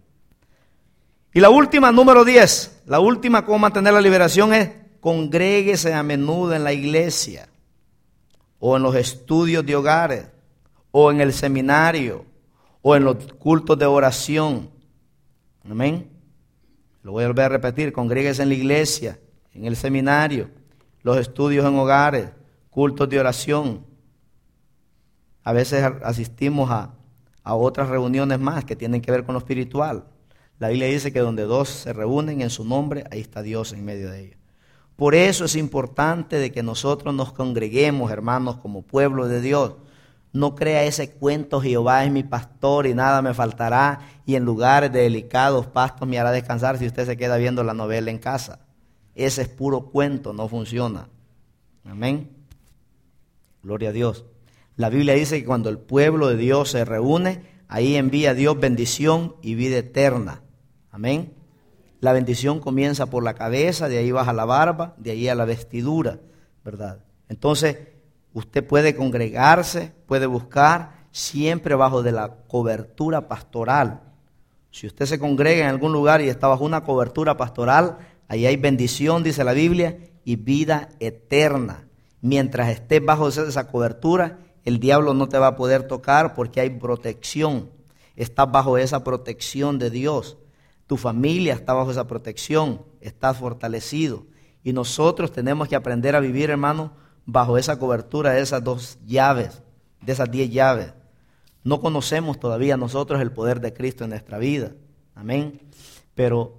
Y la última, número diez, la última cómo mantener la liberación es congréguese a menudo en la iglesia, o en los estudios de hogares, o en el seminario, o en los cultos de oración. Amén. Lo voy a volver a repetir, congréguese en la iglesia, en el seminario, los estudios en hogares, cultos de oración. A veces asistimos a, a otras reuniones más que tienen que ver con lo espiritual. La Biblia dice que donde dos se reúnen en su nombre, ahí está Dios en medio de ellos. Por eso es importante de que nosotros nos congreguemos, hermanos, como pueblo de Dios. No crea ese cuento, Jehová es mi pastor y nada me faltará, y en lugares de delicados pastos me hará descansar, si usted se queda viendo la novela en casa. Ese es puro cuento, no funciona. Amén. Gloria a Dios. La Biblia dice que cuando el pueblo de Dios se reúne, ahí envía Dios bendición y vida eterna. Amén. La bendición comienza por la cabeza, de ahí baja la barba, de ahí a la vestidura, ¿verdad? Entonces, usted puede congregarse, puede buscar, siempre bajo de la cobertura pastoral. Si usted se congrega en algún lugar y está bajo una cobertura pastoral, ahí hay bendición, dice la Biblia, y vida eterna. Mientras estés bajo esa cobertura, el diablo no te va a poder tocar porque hay protección. Estás bajo esa protección de Dios. Tu familia está bajo esa protección, estás fortalecido. Y nosotros tenemos que aprender a vivir, hermano, bajo esa cobertura de esas dos llaves, de esas diez llaves. No conocemos todavía nosotros el poder de Cristo en nuestra vida. Amén. Pero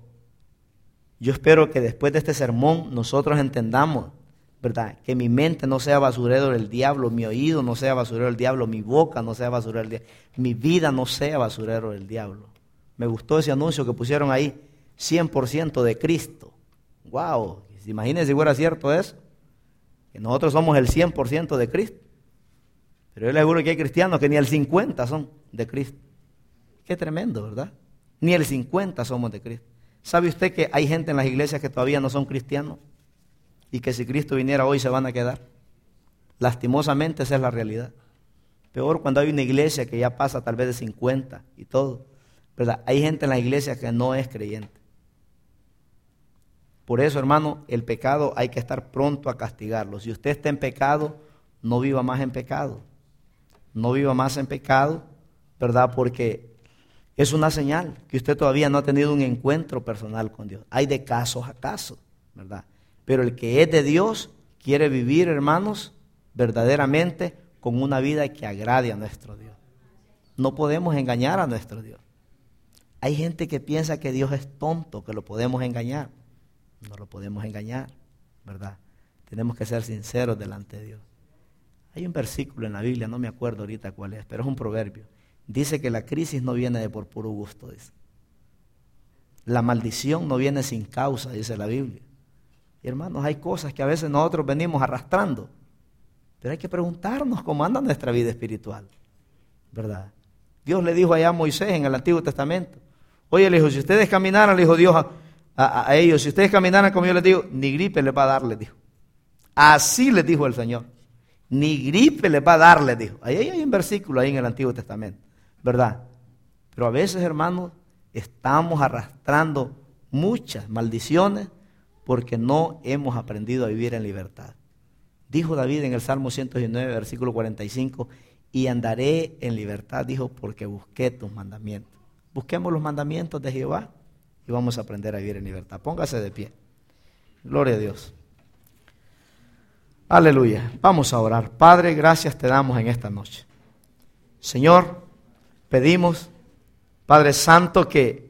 yo espero que después de este sermón nosotros entendamos, ¿verdad? Que mi mente no sea basurero del diablo, mi oído no sea basurero del diablo, mi boca no sea basurero del diablo, mi vida no sea basurero del diablo. Me gustó ese anuncio que pusieron ahí, cien por ciento de Cristo. ¡Wow! Imagínense si fuera cierto eso, que nosotros somos el cien por ciento de Cristo. Pero yo les aseguro que hay cristianos que ni el cincuenta son de Cristo. Qué tremendo, ¿verdad? Ni el cincuenta somos de Cristo. ¿Sabe usted que hay gente en las iglesias que todavía no son cristianos? Y que si Cristo viniera hoy se van a quedar. Lastimosamente esa es la realidad. Peor cuando hay una iglesia que ya pasa tal vez de cincuenta y todo, ¿verdad? Hay gente en la iglesia que no es creyente. Por eso, hermano, el pecado hay que estar pronto a castigarlo. Si usted está en pecado, no viva más en pecado. No viva más en pecado, ¿verdad? Porque es una señal que usted todavía no ha tenido un encuentro personal con Dios. Hay de casos a casos, ¿verdad? Pero el que es de Dios quiere vivir, hermanos, verdaderamente con una vida que agrade a nuestro Dios. No podemos engañar a nuestro Dios. Hay gente que piensa que Dios es tonto, que lo podemos engañar. No lo podemos engañar, ¿verdad? Tenemos que ser sinceros delante de Dios. Hay un versículo en la Biblia, no me acuerdo ahorita cuál es, pero es un proverbio. Dice que la crisis no viene de por puro gusto, dice. La maldición no viene sin causa, dice la Biblia. Y hermanos, hay cosas que a veces nosotros venimos arrastrando, pero hay que preguntarnos cómo anda nuestra vida espiritual, ¿verdad? Dios le dijo allá a Moisés en el Antiguo Testamento, oye, le dijo, si ustedes caminaran, le dijo Dios a, a, a ellos, si ustedes caminaran como yo les digo, ni gripe les va a dar, les dijo. Así les dijo el Señor, ni gripe les va a dar, les dijo. Ahí hay un versículo ahí en el Antiguo Testamento, ¿verdad? Pero a veces, hermanos, estamos arrastrando muchas maldiciones porque no hemos aprendido a vivir en libertad. Dijo David en el Salmo ciento diecinueve, versículo cuarenta y cinco, y andaré en libertad, dijo, porque busqué tus mandamientos. Busquemos los mandamientos de Jehová y vamos a aprender a vivir en libertad. Póngase de pie. Gloria a Dios. Aleluya. Vamos a orar. Padre, gracias te damos en esta noche. Señor, pedimos, Padre Santo, que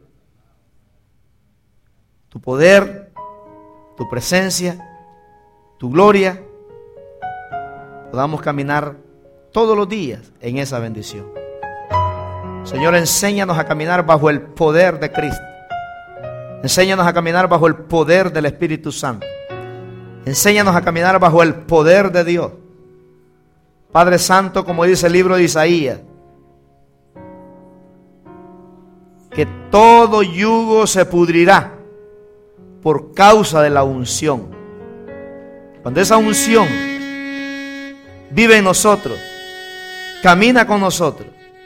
tu poder, tu presencia, tu gloria, podamos caminar todos los días en esa bendición. Señor, enséñanos a caminar bajo el poder de Cristo. Enséñanos a caminar bajo el poder del Espíritu Santo. Enséñanos a caminar bajo el poder de Dios. Padre Santo, como dice el libro de Isaías, que todo yugo se pudrirá por causa de la unción. Cuando esa unción vive en nosotros, camina con nosotros,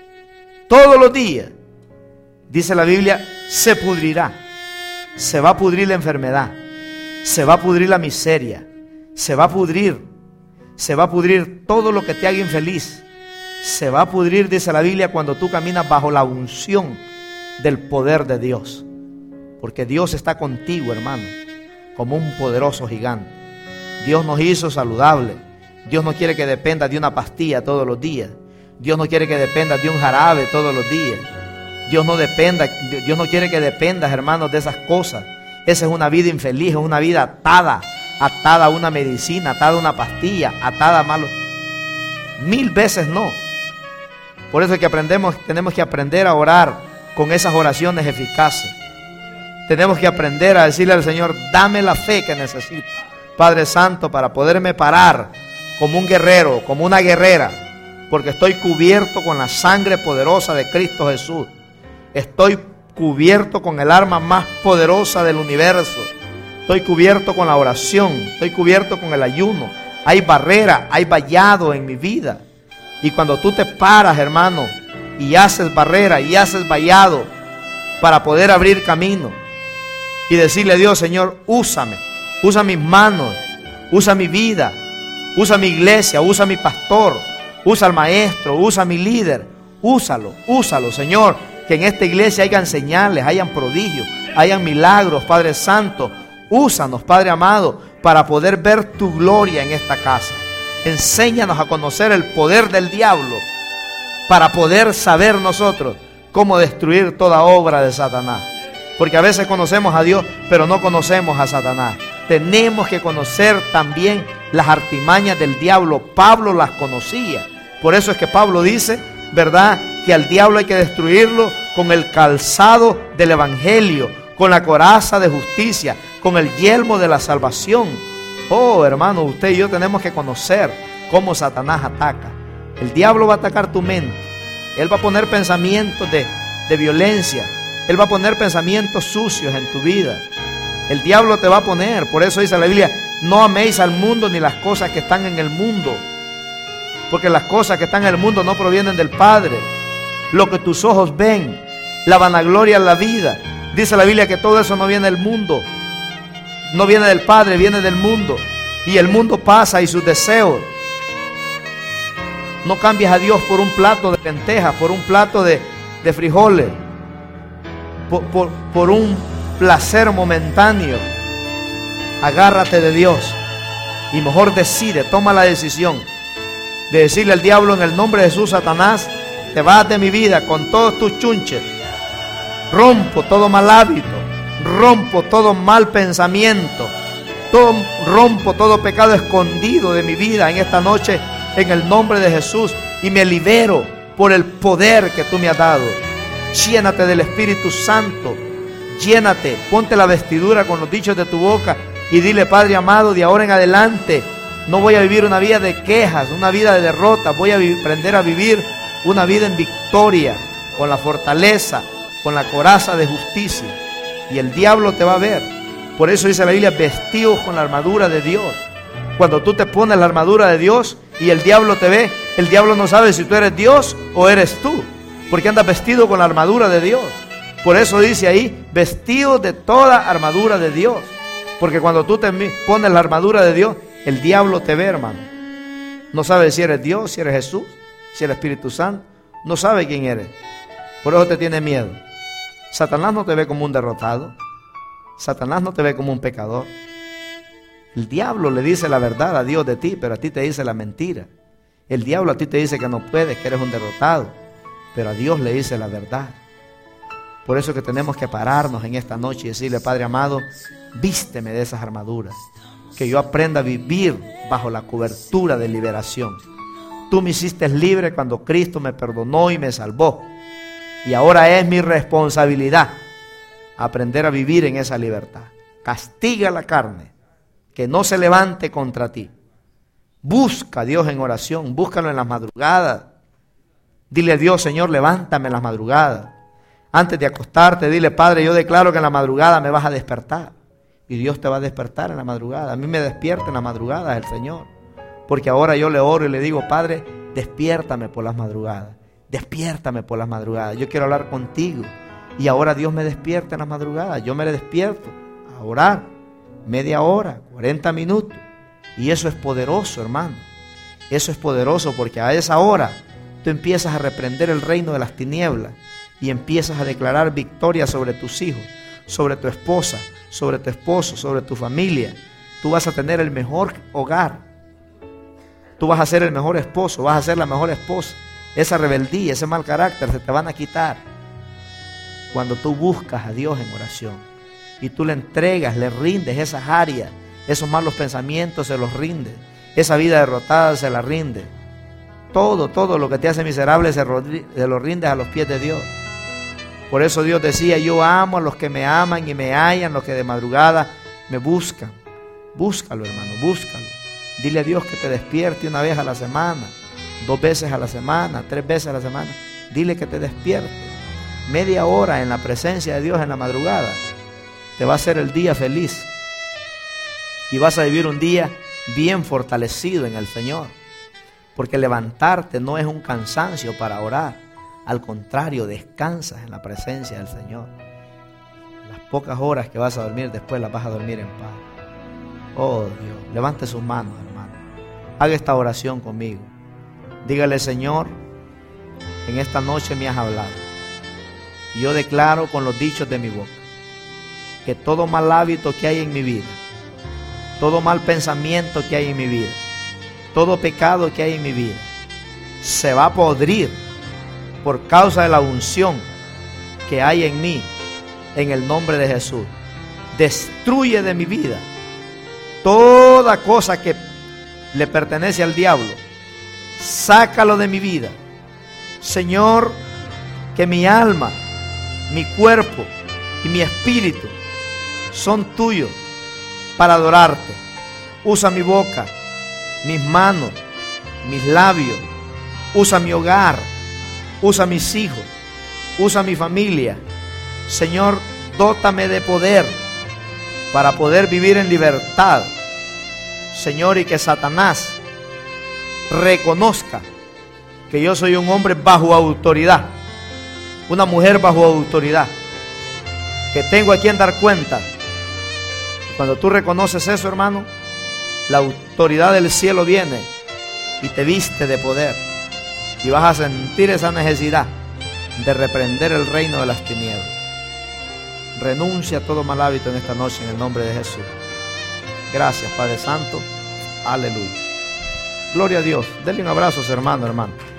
todos los días, dice la Biblia, se pudrirá. Se va a pudrir la enfermedad, se va a pudrir la miseria, se va a pudrir, se va a pudrir todo lo que te haga infeliz. Se va a pudrir, dice la Biblia, cuando tú caminas bajo la unción del poder de Dios. Porque Dios está contigo, hermano, como un poderoso gigante. Dios nos hizo saludables. Dios no quiere que dependa de una pastilla todos los días. Dios no quiere que dependa de un jarabe todos los días. Dios no dependa, Dios no quiere que dependas, hermanos, de esas cosas. Esa es una vida infeliz, es una vida atada, atada a una medicina, atada a una pastilla, atada a malos. Mil veces no. Por eso es que aprendemos, tenemos que aprender a orar con esas oraciones eficaces. Tenemos que aprender a decirle al Señor, dame la fe que necesito, Padre Santo, para poderme parar como un guerrero, como una guerrera, porque estoy cubierto con la sangre poderosa de Cristo Jesús. Estoy cubierto con el arma más poderosa del universo. Estoy cubierto con la oración. Estoy cubierto con el ayuno. Hay barrera, hay vallado en mi vida. Y cuando tú te paras, hermano, y haces barrera y haces vallado para poder abrir camino y decirle a Dios, Señor, úsame, usa mis manos, usa mi vida, usa mi iglesia, usa mi pastor, usa al maestro, usa mi líder, úsalo, úsalo, Señor. Que en esta iglesia hayan señales, hayan prodigios, hayan milagros, Padre Santo. Úsanos, Padre amado, para poder ver tu gloria en esta casa. Enséñanos a conocer el poder del diablo, para poder saber nosotros cómo destruir toda obra de Satanás. Porque a veces conocemos a Dios, pero no conocemos a Satanás. Tenemos que conocer también las artimañas del diablo. Pablo las conocía. Por eso es que Pablo dice, ¿verdad?, que al diablo hay que destruirlo con el calzado del evangelio, con la coraza de justicia, con el yelmo de la salvación. Oh, hermano, usted y yo tenemos que conocer cómo Satanás ataca. El diablo va a atacar tu mente. Él va a poner pensamientos de, de violencia. Él va a poner pensamientos sucios en tu vida. El diablo te va a poner. Por eso dice la Biblia, no améis al mundo ni las cosas que están en el mundo. Porque las cosas que están en el mundo no provienen del Padre. Lo que tus ojos ven, la vanagloria de la vida. Dice la Biblia que todo eso no viene del mundo. No viene del Padre, viene del mundo. Y el mundo pasa y sus deseos. No cambies a Dios por un plato de lentejas, por un plato de, de frijoles, por, por, por un placer momentáneo. Agárrate de Dios y mejor decide, toma la decisión de decirle al diablo: en el nombre de Jesús, Satanás, te vas de mi vida con todos tus chunches. Rompo todo mal hábito, rompo todo mal pensamiento, todo, rompo todo pecado escondido de mi vida en esta noche, en el nombre de Jesús, y me libero por el poder que tú me has dado. Llénate del Espíritu Santo, llénate, ponte la vestidura con los dichos de tu boca y dile: Padre amado, de ahora en adelante no voy a vivir una vida de quejas, una vida de derrota. Voy a aprender a vivir una vida en victoria, con la fortaleza, con la coraza de justicia. Y el diablo te va a ver. Por eso dice la Biblia: vestidos con la armadura de Dios. Cuando tú te pones la armadura de Dios y el diablo te ve, el diablo no sabe si tú eres Dios o eres tú, porque andas vestido con la armadura de Dios. Por eso dice ahí: vestidos de toda armadura de Dios. Porque cuando tú te pones la armadura de Dios, el diablo te ve, hermano. No sabe si eres Dios, si eres Jesús, si eres Espíritu Santo. No sabe quién eres. Por eso te tiene miedo. Satanás no te ve como un derrotado. Satanás no te ve como un pecador. El diablo le dice la verdad a Dios de ti, pero a ti te dice la mentira. El diablo a ti te dice que no puedes, que eres un derrotado, pero a Dios le dice la verdad. Por eso que tenemos que pararnos en esta noche y decirle: Padre amado, vísteme de esas armaduras, que yo aprenda a vivir bajo la cobertura de liberación. Tú me hiciste libre cuando Cristo me perdonó y me salvó, y ahora es mi responsabilidad aprender a vivir en esa libertad. Castiga la carne, que no se levante contra ti. Busca a Dios en oración, búscalo en las madrugadas. Dile a Dios: Señor, levántame en las madrugadas. Antes de acostarte, dile: Padre, yo declaro que en la madrugada me vas a despertar. Y Dios te va a despertar en la madrugada. A mí me despierta en la madrugada el Señor, porque ahora yo le oro y le digo: Padre, despiértame por las madrugadas. Despiértame por las madrugadas. Yo quiero hablar contigo. Y ahora Dios me despierta en las madrugadas. Yo me despierto a orar media hora, cuarenta minutos. Y eso es poderoso, hermano. Eso es poderoso, porque a esa hora tú empiezas a reprender el reino de las tinieblas y empiezas a declarar victoria sobre tus hijos, sobre tu esposa, sobre tu esposo, sobre tu familia. Tú vas a tener el mejor hogar. Tú vas a ser el mejor esposo, vas a ser la mejor esposa. Esa rebeldía, ese mal carácter se te van a quitar cuando tú buscas a Dios en oración y tú le entregas, le rindes esas áreas, esos malos pensamientos se los rindes, esa vida derrotada se la rinde. Todo, todo lo que te hace miserable se, se lo rindes a los pies de Dios. Por eso Dios decía: yo amo a los que me aman y me hallan, los que de madrugada me buscan. Búscalo, hermano, búscalo. Dile a Dios que te despierte una vez a la semana, dos veces a la semana, tres veces a la semana. Dile que te despierte. Media hora en la presencia de Dios en la madrugada te va a hacer el día feliz. Y vas a vivir un día bien fortalecido en el Señor. Porque levantarte no es un cansancio para orar. Al contrario, descansas en la presencia del Señor. Las pocas horas que vas a dormir, después las vas a dormir en paz. Oh Dios, levante sus manos, hermano. Haga esta oración conmigo. Dígale: Señor, en esta noche me has hablado. Y yo declaro con los dichos de mi boca que todo mal hábito que hay en mi vida, todo mal pensamiento que hay en mi vida, todo pecado que hay en mi vida, se va a podrir por causa de la unción que hay en mí, en el nombre de Jesús. Destruye de mi vida toda cosa que le pertenece al diablo. Sácalo de mi vida. Señor, que mi alma, mi cuerpo y mi espíritu son tuyos para adorarte. Usa mi boca, mis manos, mis labios. Usa mi hogar. Usa mis hijos. Usa mi familia. Señor, dótame de poder para poder vivir en libertad. Señor, y que Satanás reconozca que yo soy un hombre bajo autoridad, una mujer bajo autoridad, que tengo a quien dar cuenta, Cuando tú reconoces eso, hermano, la autoridad del cielo viene y te viste de poder. Y vas a sentir esa necesidad de reprender el reino de las tinieblas. Renuncia a todo mal hábito en esta noche en el nombre de Jesús. Gracias, Padre Santo. Aleluya. Gloria a Dios. Denle un abrazo a su hermano, hermano.